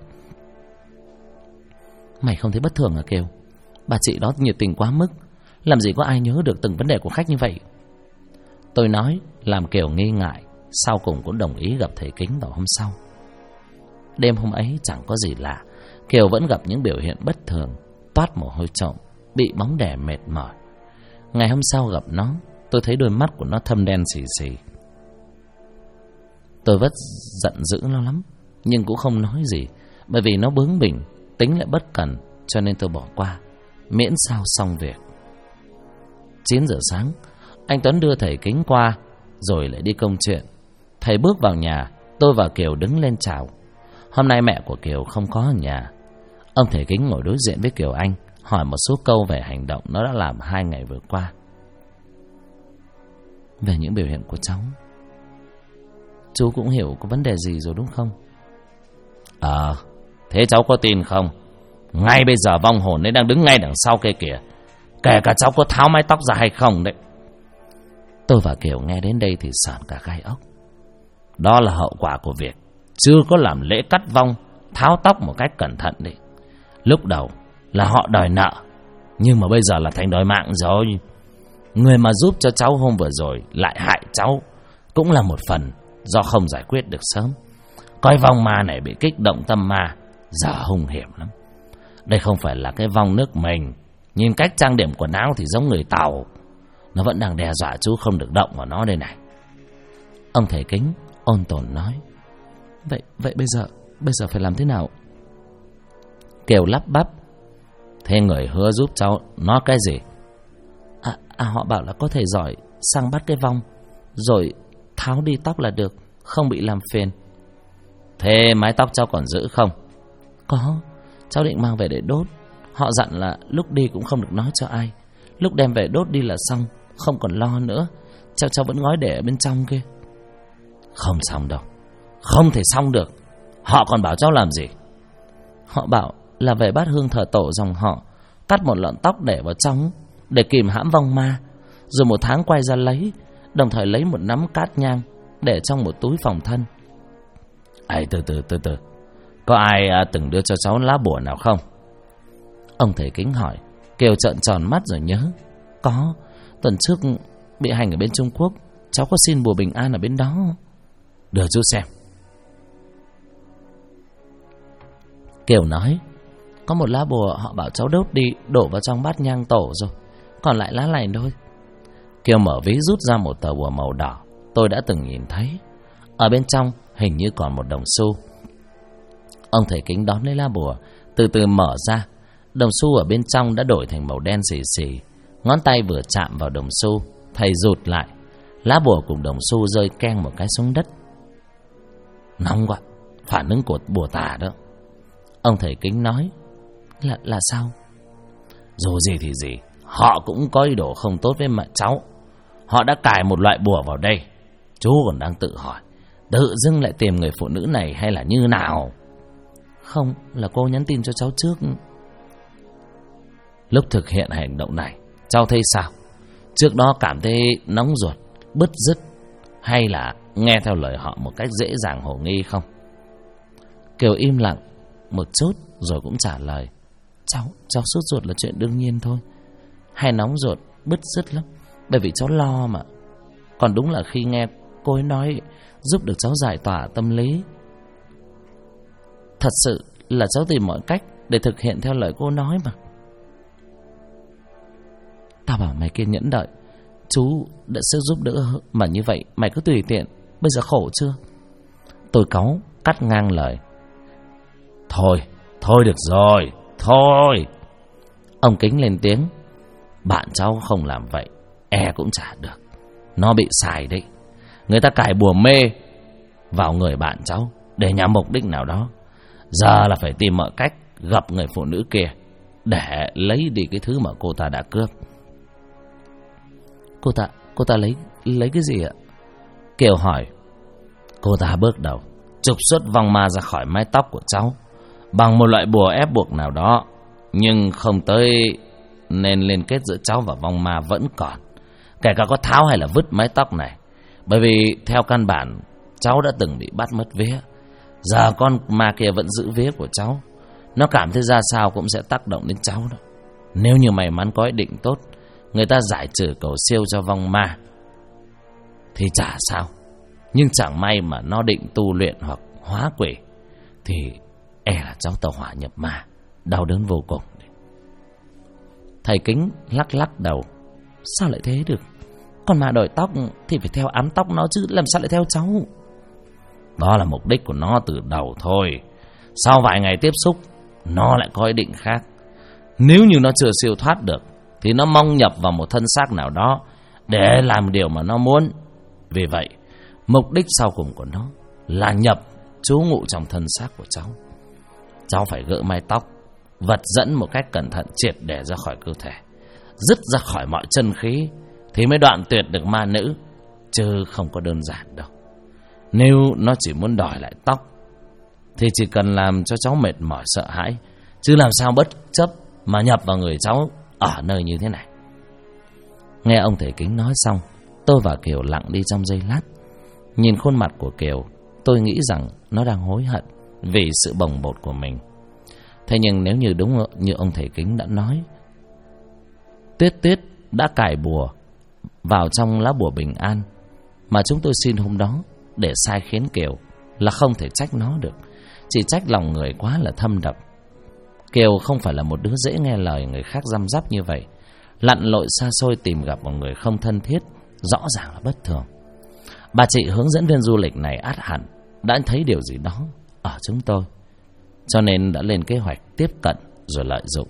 Mày không thấy bất thường à Kiều? Bà chị đó nhiệt tình quá mức, làm gì có ai nhớ được từng vấn đề của khách như vậy. Tôi nói làm Kiều nghi ngại, sau cùng cũng đồng ý gặp thầy Kính vào hôm sau. Đêm hôm ấy chẳng có gì lạ, Kiều vẫn gặp những biểu hiện bất thường, toát mồ hôi trộm, bị bóng đè mệt mỏi. Ngày hôm sau gặp nó, tôi thấy đôi mắt của nó thâm đen xì xì. Tôi rất giận dữ nó lắm, nhưng cũng không nói gì, bởi vì nó bướng bỉnh, tính lại bất cẩn, cho nên tôi bỏ qua, miễn sao xong việc. 9 giờ sáng, anh Tuấn đưa thầy Kính qua, rồi lại đi công chuyện. Thầy bước vào nhà, tôi và Kiều đứng lên chào. Hôm nay mẹ của Kiều không có ở nhà. Ông thầy Kính ngồi đối diện với Kiều Anh, hỏi một số câu về hành động nó đã làm 2 ngày vừa qua. Về những biểu hiện của cháu, chú cũng hiểu có vấn đề gì rồi đúng không? Thế cháu có tin không? Ngay bây giờ vong hồn ấy đang đứng ngay đằng sau kia kìa, kể cả cháu có tháo mái tóc ra hay không đấy. Tôi và Kiều nghe đến đây thì sởn cả gai ốc. Đó là hậu quả của việc chưa có làm lễ cắt vong, tháo tóc một cách cẩn thận đấy. Lúc đầu là họ đòi nợ, nhưng mà bây giờ là thành đòi mạng rồi. Người mà giúp cho cháu hôm vừa rồi lại hại cháu, cũng là một phần do không giải quyết được sớm. Coi vong ma này bị kích động tâm ma, giờ hung hiểm lắm. Đây không phải là cái vong nước mình, nhìn cách trang điểm quần áo thì giống người Tàu. Nó vẫn đang đe dọa chú không được động vào nó đây này. Ông thầy Kính ôn tồn nói. Vậy bây giờ phải làm thế nào? Kiều lắp bắp. Thế người hứa giúp cháu nó cái gì? Họ bảo là có thể giỏi săn bắt cái vong, rồi tháo đi tóc là được, không bị làm phiền. Thế mái tóc cháu còn giữ không? Có, cháu định mang về để đốt. Họ dặn là lúc đi cũng không được nói cho ai, lúc đem về đốt đi là xong, không còn lo nữa. Cháu vẫn gói để ở bên trong kia. Không xong đâu, không thể xong được. Họ còn bảo cháu làm gì? Họ bảo là về bát hương thờ tổ dòng họ, cắt một lọn tóc để vào trong để kìm hãm vong ma, rồi 1 tháng quay ra lấy, đồng thời lấy một nắm cát nhang để trong một túi phòng thân. Từ từ, có ai từng đưa cho cháu lá bùa nào không? Ông thầy Kính hỏi. Kiều trợn tròn mắt rồi nhớ. Có, tuần trước bị hành ở bên Trung Quốc, cháu có xin bùa bình an ở bên đó. Đưa chú xem. Kiều nói. Có một lá bùa họ bảo cháu đốt đi, đổ vào trong bát nhang tổ rồi, còn lại lá lành thôi. Kiều mở ví rút ra một tờ bùa màu đỏ tôi đã từng nhìn thấy. Ở bên trong hình như còn một đồng xu. Ông thầy Kính đón lấy lá bùa, từ từ mở ra. Đồng xu ở bên trong đã đổi thành màu đen xì xì. Ngón tay vừa chạm vào đồng xu, thầy rụt lại. Lá bùa cùng đồng xu rơi keng một cái xuống đất. Nóng quá, phản ứng của bùa tà đó. Ông thầy Kính nói. Là sao? Dù gì thì gì, họ cũng có ý đồ không tốt với mẹ cháu. Họ đã cài một loại bùa vào đây. Chú còn đang tự hỏi, tự dưng lại tìm người phụ nữ này hay là như nào? Không, là cô nhắn tin cho cháu trước. Lúc thực hiện hành động này, cháu thấy sao? Trước đó cảm thấy nóng ruột, bứt rứt, hay là nghe theo lời họ một cách dễ dàng hồ nghi không? Kiều im lặng một chút rồi cũng trả lời. Cháu sốt ruột là chuyện đương nhiên thôi. Hay nóng ruột, bứt rứt lắm, bởi vì cháu lo mà. Còn đúng là khi nghe cô ấy nói giúp được cháu giải tỏa tâm lý. Thật sự là cháu tìm mọi cách để thực hiện theo lời cô nói mà. Tao bảo mày kiên nhẫn đợi, chú đã sẽ giúp đỡ, mà như vậy mày cứ tùy tiện. Bây giờ khổ chưa? Tôi cáu cắt ngang lời. Thôi được rồi, thôi. Ông Kính lên tiếng. Bạn cháu không làm vậy cũng chả được. Nó bị xài đấy. Người ta cài bùa mê vào người bạn cháu để nhằm mục đích nào đó. Giờ là phải tìm mọi cách gặp người phụ nữ kia để lấy đi cái thứ mà cô ta đã cướp. Cô ta lấy cái gì ạ? Kiều hỏi. Cô ta bước đầu trục xuất vong ma ra khỏi mái tóc của cháu bằng một loại bùa ép buộc nào đó, nhưng không tới nên liên kết giữa cháu và vong ma vẫn còn, kể cả có tháo hay là vứt mái tóc này. Bởi vì theo căn bản cháu đã từng bị bắt mất vía, Giờ con ma kia vẫn giữ vía của cháu. Nó cảm thấy ra sao cũng sẽ tác động đến cháu đó. Nếu như may mắn có ý định tốt, người ta giải trừ cầu siêu cho vong ma thì chả sao. Nhưng chẳng may mà nó định tu luyện hoặc hóa quỷ thì e là cháu tàu hỏa nhập ma, đau đớn vô cùng. Thầy Kính lắc lắc đầu. Sao lại thế được? Con ma đòi tóc thì phải theo ám tóc nó chứ, làm sao lại theo cháu? Đó là mục đích của nó từ đầu thôi. Sau vài ngày tiếp xúc, nó lại có ý định khác. Nếu như nó chưa siêu thoát được thì nó mong nhập vào một thân xác nào đó để làm điều mà nó muốn. Vì vậy, mục đích sau cùng của nó là nhập trú ngụ trong thân xác của cháu. Cháu phải gỡ mái tóc, vật dẫn một cách cẩn thận triệt để ra khỏi cơ thể, dứt ra khỏi mọi chân khí thì mới đoạn tuyệt được ma nữ, chứ không có đơn giản đâu. Nếu nó chỉ muốn đòi lại tóc thì chỉ cần làm cho cháu mệt mỏi sợ hãi, chứ làm sao bất chấp mà nhập vào người cháu ở nơi như thế này. Nghe ông thầy Kính nói xong, tôi và Kiều lặng đi trong giây lát. Nhìn khuôn mặt của Kiều, tôi nghĩ rằng nó đang hối hận vì sự bồng bột của mình. Thế nhưng nếu như đúng như ông thầy Kính đã nói, Tuyết đã cài bùa vào trong lá bùa bình an mà chúng tôi xin hôm đó để sai khiến Kiều, là không thể trách nó được. Chỉ trách lòng người quá là thâm độc. Kiều không phải là một đứa dễ nghe lời người khác răm rắp như vậy. Lặn lội xa xôi tìm gặp một người không thân thiết rõ ràng là bất thường. Bà chị hướng dẫn viên du lịch này ắt hẳn đã thấy điều gì đó ở chúng tôi, cho nên đã lên kế hoạch tiếp cận rồi lợi dụng.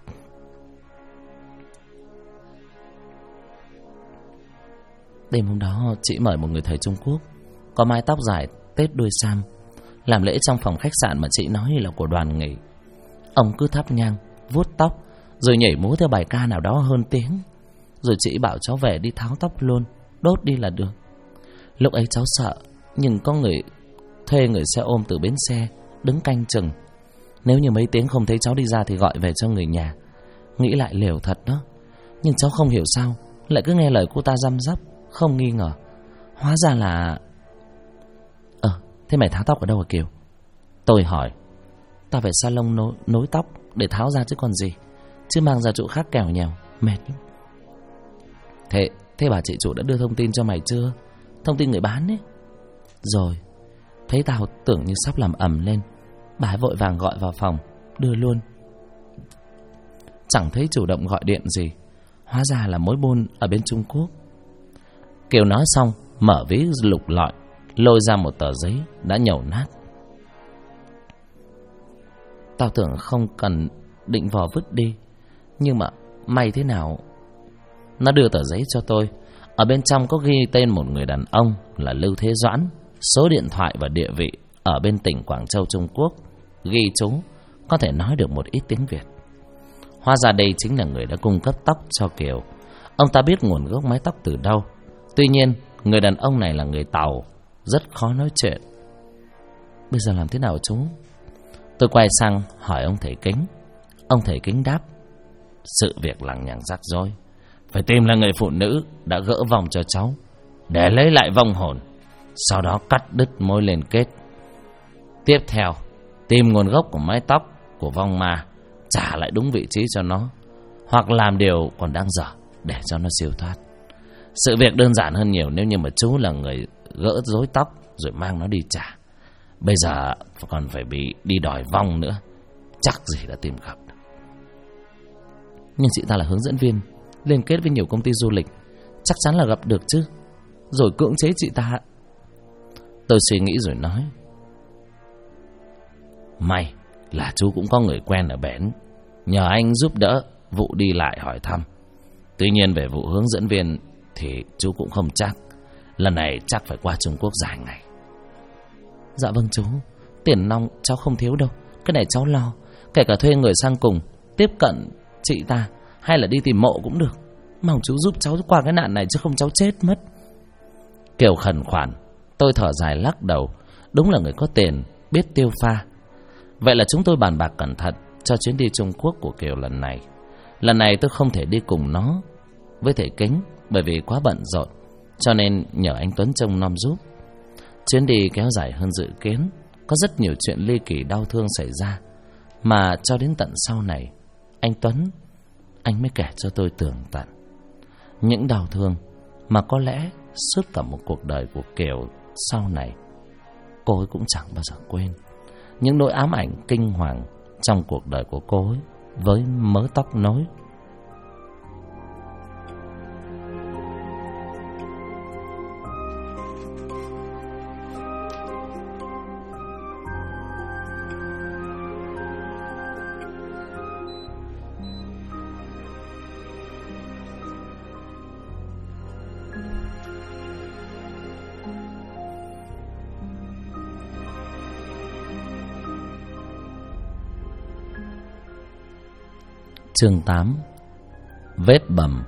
Đêm hôm đó chị mời một người thầy Trung Quốc có mái tóc dài tết đuôi sam làm lễ trong phòng khách sạn mà chị nói là của đoàn nghỉ. Ông cứ thắp nhang, vuốt tóc rồi nhảy múa theo bài ca nào đó hơn tiếng. Rồi chị bảo cháu về đi tháo tóc luôn, đốt đi là được. Lúc ấy cháu sợ, nhưng có người thuê người xe ôm từ bến xe đứng canh chừng. Nếu như mấy tiếng không thấy cháu đi ra thì gọi về cho người nhà. Nghĩ lại liều thật đó. Nhưng cháu không hiểu sao lại cứ nghe lời cô ta răm rắp, không nghi ngờ. Hóa ra là... Thế mày tháo tóc ở đâu hả Kiều? Tôi hỏi. Ta phải salon nối tóc để tháo ra chứ còn gì. Chứ mang ra chỗ khác kẻo nhèo, mệt lắm. Thế bà chị chủ đã đưa thông tin cho mày chưa? Thông tin người bán ấy. Rồi. Thấy tao tưởng như sắp làm ầm lên, bà ấy vội vàng gọi vào phòng, đưa luôn. Chẳng thấy chủ động gọi điện gì. Hóa ra là mối buôn ở bên Trung Quốc. Kiều nói xong, mở ví lục lọi, lôi ra một tờ giấy đã nhầu nát. Tao tưởng không cần, định vò vứt đi, nhưng mà may thế nào. Nó đưa tờ giấy cho tôi. Ở bên trong có ghi tên một người đàn ông là Lưu Thế Doãn, số điện thoại và địa vị ở bên tỉnh Quảng Châu, Trung Quốc. Ghi chú có thể nói được một ít tiếng Việt. Hóa ra đây chính là người đã cung cấp tóc cho Kiều. Ông ta biết nguồn gốc mái tóc từ đâu. Tuy nhiên người đàn ông này là người Tàu, rất khó nói chuyện. Bây giờ làm thế nào chú? Tôi quay sang hỏi ông thầy Kính. Ông thầy Kính đáp. Sự việc lằng nhằng rắc rối. Phải tìm là người phụ nữ đã gỡ vong cho cháu để lấy lại vong hồn, sau đó cắt đứt mối liên kết. Tiếp theo tìm nguồn gốc của mái tóc của vong ma, trả lại đúng vị trí cho nó, hoặc làm điều còn đang dở để cho nó siêu thoát. Sự việc đơn giản hơn nhiều nếu như mà chú là người gỡ rối tóc rồi mang nó đi trả. Bây giờ còn phải bị đi đòi vong nữa, chắc gì đã tìm gặp. Nhưng chị ta là hướng dẫn viên, liên kết với nhiều công ty du lịch, chắc chắn là gặp được chứ. Rồi cưỡng chế chị ta. Tôi suy nghĩ rồi nói. May là chú cũng có người quen ở bến, nhờ anh giúp đỡ vụ đi lại hỏi thăm. Tuy nhiên về vụ hướng dẫn viên thì chú cũng không chắc. Lần này chắc phải qua Trung Quốc dài ngày. Dạ vâng chú, tiền nong cháu không thiếu đâu, cái này cháu lo. Kể cả thuê người sang cùng tiếp cận chị ta, hay là đi tìm mộ cũng được. Mong chú giúp cháu qua cái nạn này chứ không cháu chết mất. Kiều khẩn khoản. Tôi thở dài lắc đầu. Đúng là người có tiền, biết tiêu pha. Vậy là chúng tôi bàn bạc cẩn thận cho chuyến đi Trung Quốc của Kiều lần này. Lần này tôi không thể đi cùng nó với thầy Kính, bởi vì quá bận rộn, cho nên nhờ anh Tuấn trông nom giúp. Chuyến đi kéo dài hơn dự kiến. có rất nhiều chuyện ly kỳ đau thương xảy ra, mà cho đến tận sau này anh Tuấn, anh mới kể cho tôi tường tận. Những đau thương mà có lẽ suốt cả một cuộc đời của Kiều sau này cô ấy cũng chẳng bao giờ quên. Những nỗi ám ảnh kinh hoàng trong cuộc đời của cô ấy với mớ tóc nối. Chương 8. Vết bầm.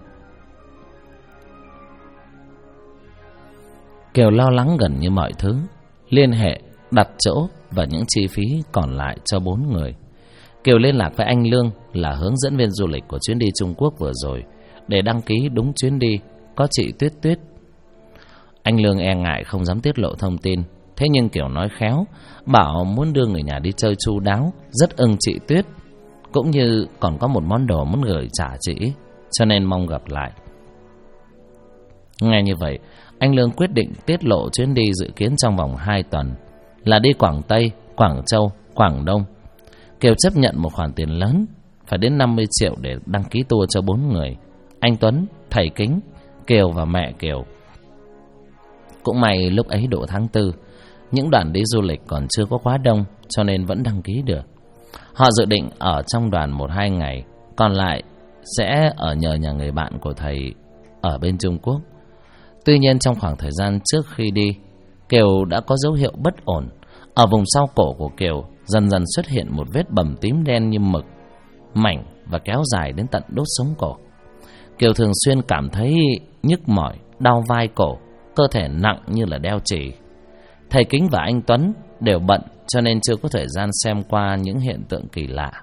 Kiều lo lắng gần như mọi thứ, liên hệ, đặt chỗ và những chi phí còn lại cho 4 người. Kiều liên lạc với anh Lương là hướng dẫn viên du lịch của chuyến đi Trung Quốc vừa rồi để đăng ký đúng chuyến đi có chị Tuyết Tuyết. Anh Lương e ngại không dám tiết lộ thông tin, thế nhưng Kiều nói khéo, bảo muốn đưa người nhà đi chơi chu đáo, rất ưng chị Tuyết, cũng như còn có một món đồ muốn gửi trả chị, cho nên mong gặp lại. Nghe như vậy, anh Lương quyết định tiết lộ chuyến đi dự kiến trong vòng 2 tuần, là đi Quảng Tây, Quảng Châu, Quảng Đông. Kiều chấp nhận một khoản tiền lớn, phải đến 50 triệu để đăng ký tour cho 4 người: anh Tuấn, thầy Kính, Kiều và mẹ Kiều. Cũng may lúc ấy độ tháng 4, những đoàn đi du lịch còn chưa có quá đông, cho nên vẫn đăng ký được. Họ dự định ở trong đoàn 1-2 ngày, còn lại sẽ ở nhờ nhà người bạn của thầy ở bên Trung Quốc. Tuy nhiên trong khoảng thời gian trước khi đi, Kiều đã có dấu hiệu bất ổn. Ở vùng sau cổ của Kiều dần dần xuất hiện một vết bầm tím đen như mực, mảnh và kéo dài đến tận đốt sống cổ. Kiều thường xuyên cảm thấy nhức mỏi, đau vai cổ, cơ thể nặng như là đeo chì. Thầy Kính và anh Tuấn đều bận, cho nên chưa có thời gian xem qua những hiện tượng kỳ lạ.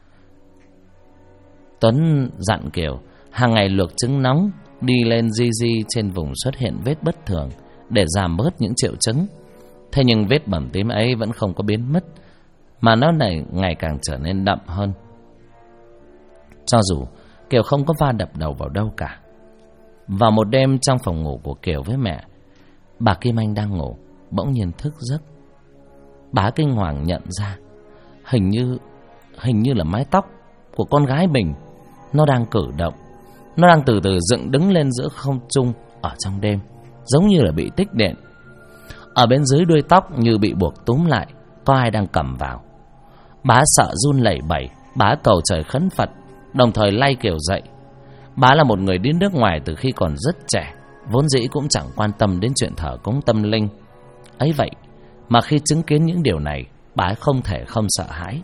Tuấn dặn Kiều hàng ngày luộc trứng nóng, đi lên di trên vùng xuất hiện vết bất thường để giảm bớt những triệu chứng. Thế nhưng vết bầm tím ấy vẫn không có biến mất, mà nó này ngày càng trở nên đậm hơn. Cho dù Kiều không có va đập đầu vào đâu cả. Vào một đêm trong phòng ngủ của Kiều với mẹ, bà Kim Anh đang ngủ bỗng nhiên thức giấc. Bà kinh hoàng nhận ra hình như là mái tóc của con gái mình nó đang cử động, nó đang từ từ dựng đứng lên giữa không trung ở trong đêm, giống như là bị tích điện. Ở bên dưới đuôi tóc như bị buộc túm lại, có ai đang cầm vào. Bà sợ run lẩy bẩy, bà cầu trời khấn Phật, đồng thời lay Kiều dậy. Bà là một người đi nước ngoài từ khi còn rất trẻ, vốn dĩ cũng chẳng quan tâm đến chuyện thờ cúng tâm linh. Ấy vậy mà khi chứng kiến những điều này, bà không thể không sợ hãi.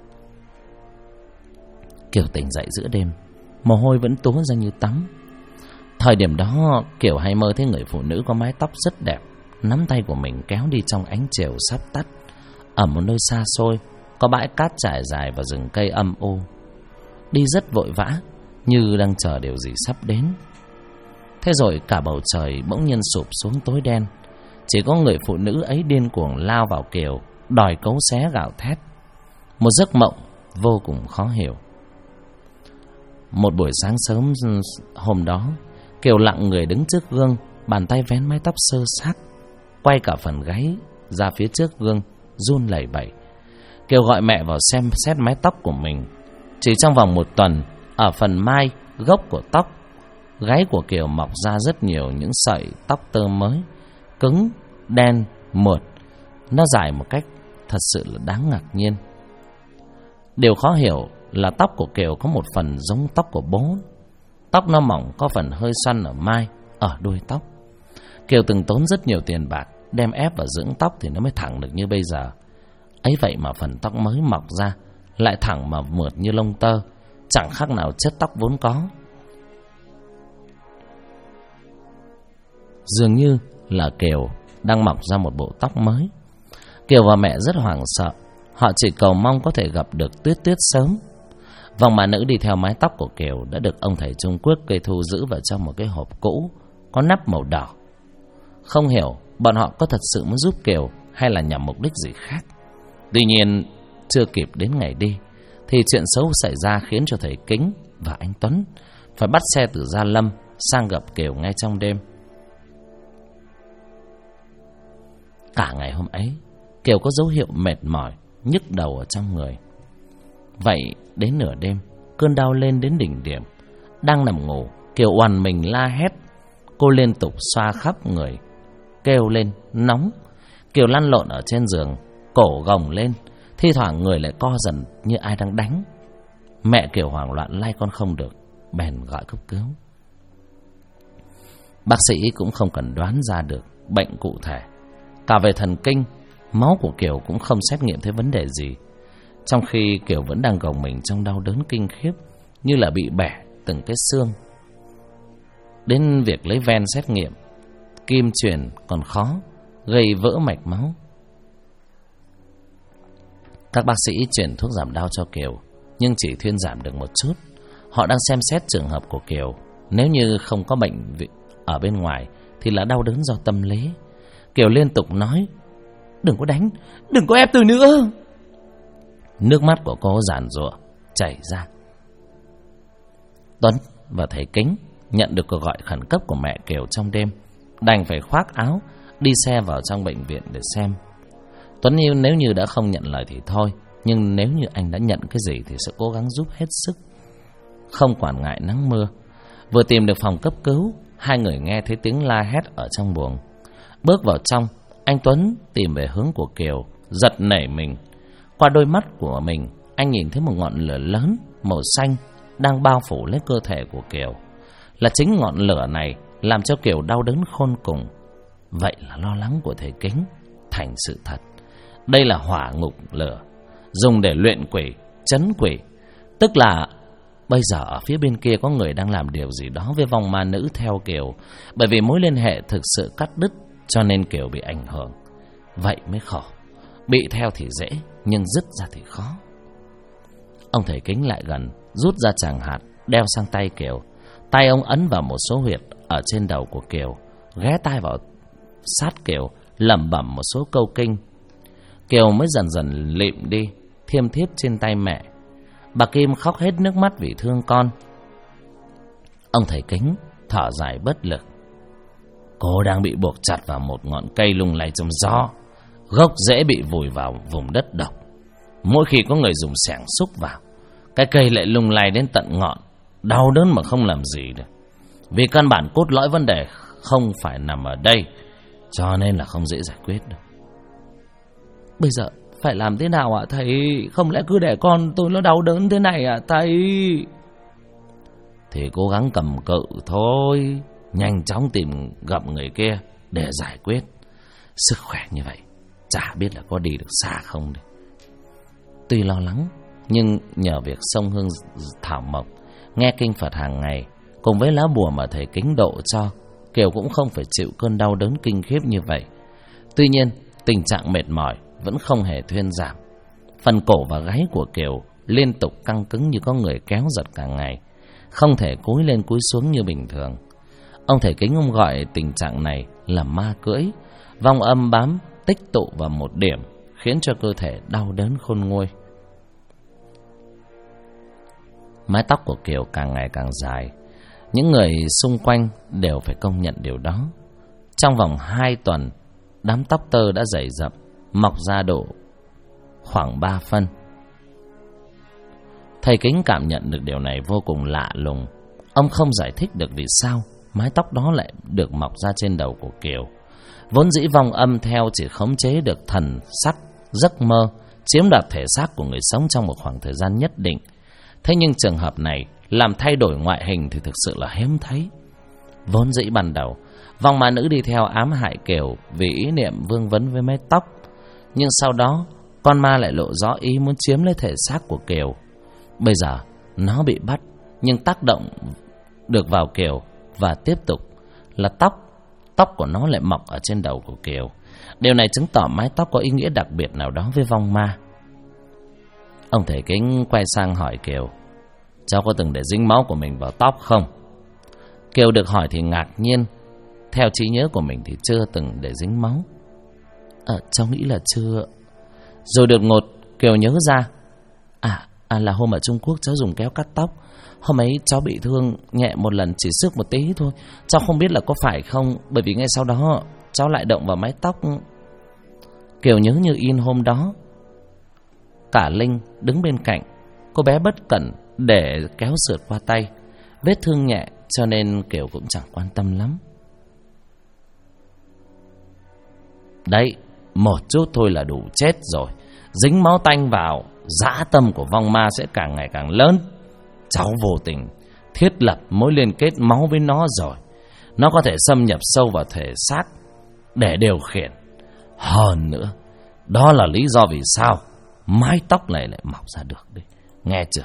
Kiều tỉnh dậy giữa đêm, mồ hôi vẫn túa ra như tắm. Thời điểm đó Kiều hay mơ thấy người phụ nữ có mái tóc rất đẹp nắm tay của mình kéo đi trong ánh chiều sắp tắt. Ở một nơi xa xôi có bãi cát trải dài và rừng cây âm u. Đi rất vội vã, như đang chờ điều gì sắp đến. Thế rồi cả bầu trời bỗng nhiên sụp xuống tối đen. Chỉ có người phụ nữ ấy điên cuồng lao vào Kiều, đòi cấu xé gào thét. Một giấc mộng vô cùng khó hiểu. Một buổi sáng sớm hôm đó, Kiều lặng người đứng trước gương, bàn tay vén mái tóc sơ sát, quay cả phần gáy ra phía trước gương, run lẩy bẩy. Kiều gọi mẹ vào xem xét mái tóc của mình. Chỉ trong vòng 1 tuần, ở phần mai, gốc của tóc, gáy của Kiều mọc ra rất nhiều những sợi tóc tơ mới, cứng, đen, mượt. Nó dài một cách thật sự là đáng ngạc nhiên. Điều khó hiểu là tóc của Kiều có một phần giống tóc của bố. Tóc nó mỏng, có phần hơi xoăn ở mai, ở đuôi tóc. Kiều từng tốn rất nhiều tiền bạc đem ép và dưỡng tóc thì nó mới thẳng được như bây giờ. Ấy vậy mà phần tóc mới mọc ra lại thẳng mà mượt như lông tơ, chẳng khác nào chất tóc vốn có. Dường như là Kiều đang mọc ra một bộ tóc mới. Kiều và mẹ rất hoảng sợ. Họ chỉ cầu mong có thể gặp được Tuyết Tuyết sớm. Vòng mà nữ đi theo mái tóc của Kiều đã được ông thầy Trung Quốc kê thu giữ vào trong một cái hộp cũ có nắp màu đỏ. Không hiểu bọn họ có thật sự muốn giúp Kiều hay là nhằm mục đích gì khác. Tuy nhiên chưa kịp đến ngày đi thì chuyện xấu xảy ra, khiến cho thầy Kính và anh Tuấn phải bắt xe từ Gia Lâm sang gặp Kiều ngay trong đêm. Cả ngày hôm ấy, Kiều có dấu hiệu mệt mỏi, nhức đầu ở trong người. Vậy đến nửa đêm, cơn đau lên đến đỉnh điểm. Đang nằm ngủ, Kiều oằn mình la hét. Cô liên tục xoa khắp người, kêu lên nóng. Kiều lăn lộn ở trên giường, cổ gồng lên, thi thoảng người lại co dần như ai đang đánh. Mẹ Kiều hoảng loạn lay con không được, bèn gọi cấp cứu. Bác sĩ cũng không cần đoán ra được bệnh cụ thể. Cả về thần kinh, máu của Kiều cũng không xét nghiệm thấy vấn đề gì. Trong khi Kiều vẫn đang gồng mình trong đau đớn kinh khiếp, như là bị bẻ từng cái xương. Đến việc lấy ven xét nghiệm, kim truyền còn khó, gây vỡ mạch máu. Các bác sĩ chuyển thuốc giảm đau cho Kiều, nhưng chỉ thuyên giảm được một chút. Họ đang xem xét trường hợp của Kiều. Nếu như không có bệnh ở bên ngoài thì là đau đớn do tâm lý. Kiều liên tục nói: "Đừng có đánh, đừng có ép tôi nữa." Nước mắt của cô giàn giụa chảy ra. Tuấn và thầy Kính nhận được cuộc gọi khẩn cấp của mẹ Kiều trong đêm, đành phải khoác áo đi xe vào trong bệnh viện để xem. Tuấn yêu nếu như đã không nhận lời thì thôi, nhưng nếu như anh đã nhận cái gì thì sẽ cố gắng giúp hết sức, không quản ngại nắng mưa. Vừa tìm được phòng cấp cứu, hai người nghe thấy tiếng la hét ở trong buồng. Bước vào trong, anh Tuấn tìm về hướng của Kiều, giật nảy mình. Qua đôi mắt của mình, anh nhìn thấy một ngọn lửa lớn màu xanh đang bao phủ lấy cơ thể của Kiều. Là chính ngọn lửa này làm cho Kiều đau đớn khôn cùng. Vậy là lo lắng của thầy Kính thành sự thật. Đây là hỏa ngục lửa, dùng để luyện quỷ, trấn quỷ. Tức là bây giờ ở phía bên kia có người đang làm điều gì đó với vong ma nữ theo Kiều. Bởi vì mối liên hệ thực sự cắt đứt, cho nên Kiều bị ảnh hưởng. Vậy mới khổ. Bị theo thì dễ, nhưng dứt ra thì khó. Ông thầy Kính lại gần, rút ra tràng hạt, đeo sang tay Kiều. Tay ông ấn vào một số huyệt ở trên đầu của Kiều, ghé tai vào sát Kiều, lẩm bẩm một số câu kinh. Kiều mới dần dần lịm đi, thiêm thiếp trên tay mẹ. Bà Kim khóc hết nước mắt vì thương con. Ông thầy Kính thở dài bất lực. Cô đang bị buộc chặt vào một ngọn cây lung lay trong gió, gốc rễ bị vùi vào vùng đất độc. Mỗi khi có người dùng xẻng xúc vào, cái cây lại lung lay đến tận ngọn, đau đớn mà không làm gì được. Vì căn bản cốt lõi vấn đề không phải nằm ở đây, cho nên là không dễ giải quyết được. Bây giờ phải làm thế nào ạ thầy? Không lẽ cứ để con tôi nó đau đớn thế này ạ thầy? Thì cố gắng cầm cự thôi, nhanh chóng tìm gặp người kia để giải quyết. Sức khỏe như vậy chả biết là có đi được xa không đấy. Tuy lo lắng, nhưng nhờ việc xông hương thảo mộc, nghe kinh Phật hàng ngày, cùng với lá bùa mà thầy Kính độ cho, Kiều cũng không phải chịu cơn đau đớn kinh khiếp như vậy. Tuy nhiên, tình trạng mệt mỏi vẫn không hề thuyên giảm. Phần cổ và gáy của Kiều liên tục căng cứng như có người kéo giật cả ngày, không thể cúi lên cúi xuống như bình thường. Ông thầy Kính ông gọi tình trạng này là ma cưỡi, vong âm bám tích tụ vào một điểm, khiến cho cơ thể đau đớn khôn nguôi. Mái tóc của Kiều càng ngày càng dài. Những người xung quanh đều phải công nhận điều đó. Trong vòng 2 tuần, đám tóc tơ đã dày dập, mọc ra độ khoảng 3 phân. Thầy Kính cảm nhận được điều này vô cùng lạ lùng. Ông không giải thích được vì sao mái tóc đó lại được mọc ra trên đầu của Kiều. Vốn dĩ vong âm theo chỉ khống chế được thần sắc, giấc mơ, chiếm đoạt thể xác của người sống trong một khoảng thời gian nhất định. Thế nhưng trường hợp này làm thay đổi ngoại hình thì thực sự là hiếm thấy. Vốn dĩ ban đầu, vong ma nữ đi theo ám hại Kiều vì ý niệm vương vấn với mái tóc. Nhưng sau đó, con ma lại lộ rõ ý muốn chiếm lấy thể xác của Kiều. Bây giờ, nó bị bắt, nhưng tác động được vào Kiều và tiếp tục là tóc của nó lại mọc ở trên đầu của Kiều. Điều này chứng tỏ mái tóc có ý nghĩa đặc biệt nào đó với vong ma. Ông thầy Kính quay sang hỏi Kiều: cháu có từng để dính máu của mình vào tóc không? Kiều được hỏi thì ngạc nhiên. Theo trí nhớ của mình thì chưa từng để dính máu. Cháu nghĩ là chưa. Rồi đột ngột Kiều nhớ ra, là hôm ở Trung Quốc cháu dùng kéo cắt tóc. Hôm ấy cháu bị thương nhẹ một lần, chỉ xước một tí thôi. Cháu không biết là có phải không, bởi vì ngay sau đó cháu lại động vào mái tóc. Kiều nhớ như in hôm đó cả Linh đứng bên cạnh, cô bé bất cẩn để kéo sượt qua tay. Vết thương nhẹ cho nên Kiều cũng chẳng quan tâm lắm. Đấy, một chút thôi là đủ chết rồi. Dính máu tanh vào, dã tâm của vong ma sẽ càng ngày càng lớn. Cháu vô tình thiết lập mối liên kết máu với nó rồi. Nó có thể xâm nhập sâu vào thể xác để điều khiển. Hơn nữa, đó là lý do vì sao mái tóc này lại mọc ra được đấy. Nghe chưa?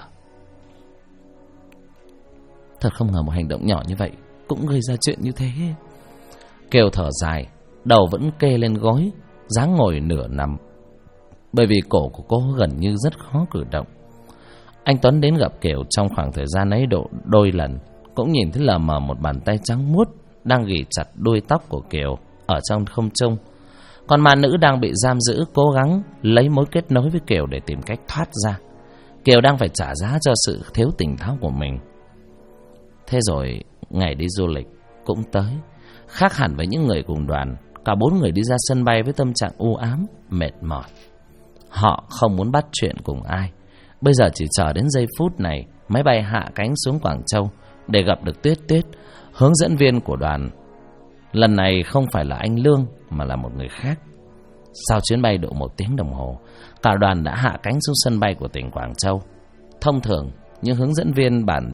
Thật không ngờ một hành động nhỏ như vậy cũng gây ra chuyện như thế. Kiều thở dài, đầu vẫn kê lên gối, dáng ngồi nửa nằm, bởi vì cổ của cô gần như rất khó cử động. Anh Tuấn đến gặp Kiều trong khoảng thời gian ấy đôi lần, cũng nhìn thấy lờ mờ một bàn tay trắng muốt đang ghì chặt đuôi tóc của Kiều ở trong không trung. Còn ma nữ đang bị giam giữ cố gắng lấy mối kết nối với Kiều để tìm cách thoát ra. Kiều đang phải trả giá cho sự thiếu tỉnh táo của mình. Thế rồi ngày đi du lịch cũng tới. Khác hẳn với những người cùng đoàn, cả 4 người đi ra sân bay với tâm trạng u ám, mệt mỏi. Họ không muốn bắt chuyện cùng ai. Bây giờ chỉ chờ đến giây phút này máy bay hạ cánh xuống Quảng Châu để gặp được Tuyết Tuyết. Hướng dẫn viên của đoàn lần này không phải là anh Lương mà là một người khác. Sau chuyến bay độ 1 tiếng đồng hồ, cả đoàn đã hạ cánh xuống sân bay của tỉnh Quảng Châu. Thông thường, những hướng dẫn viên bản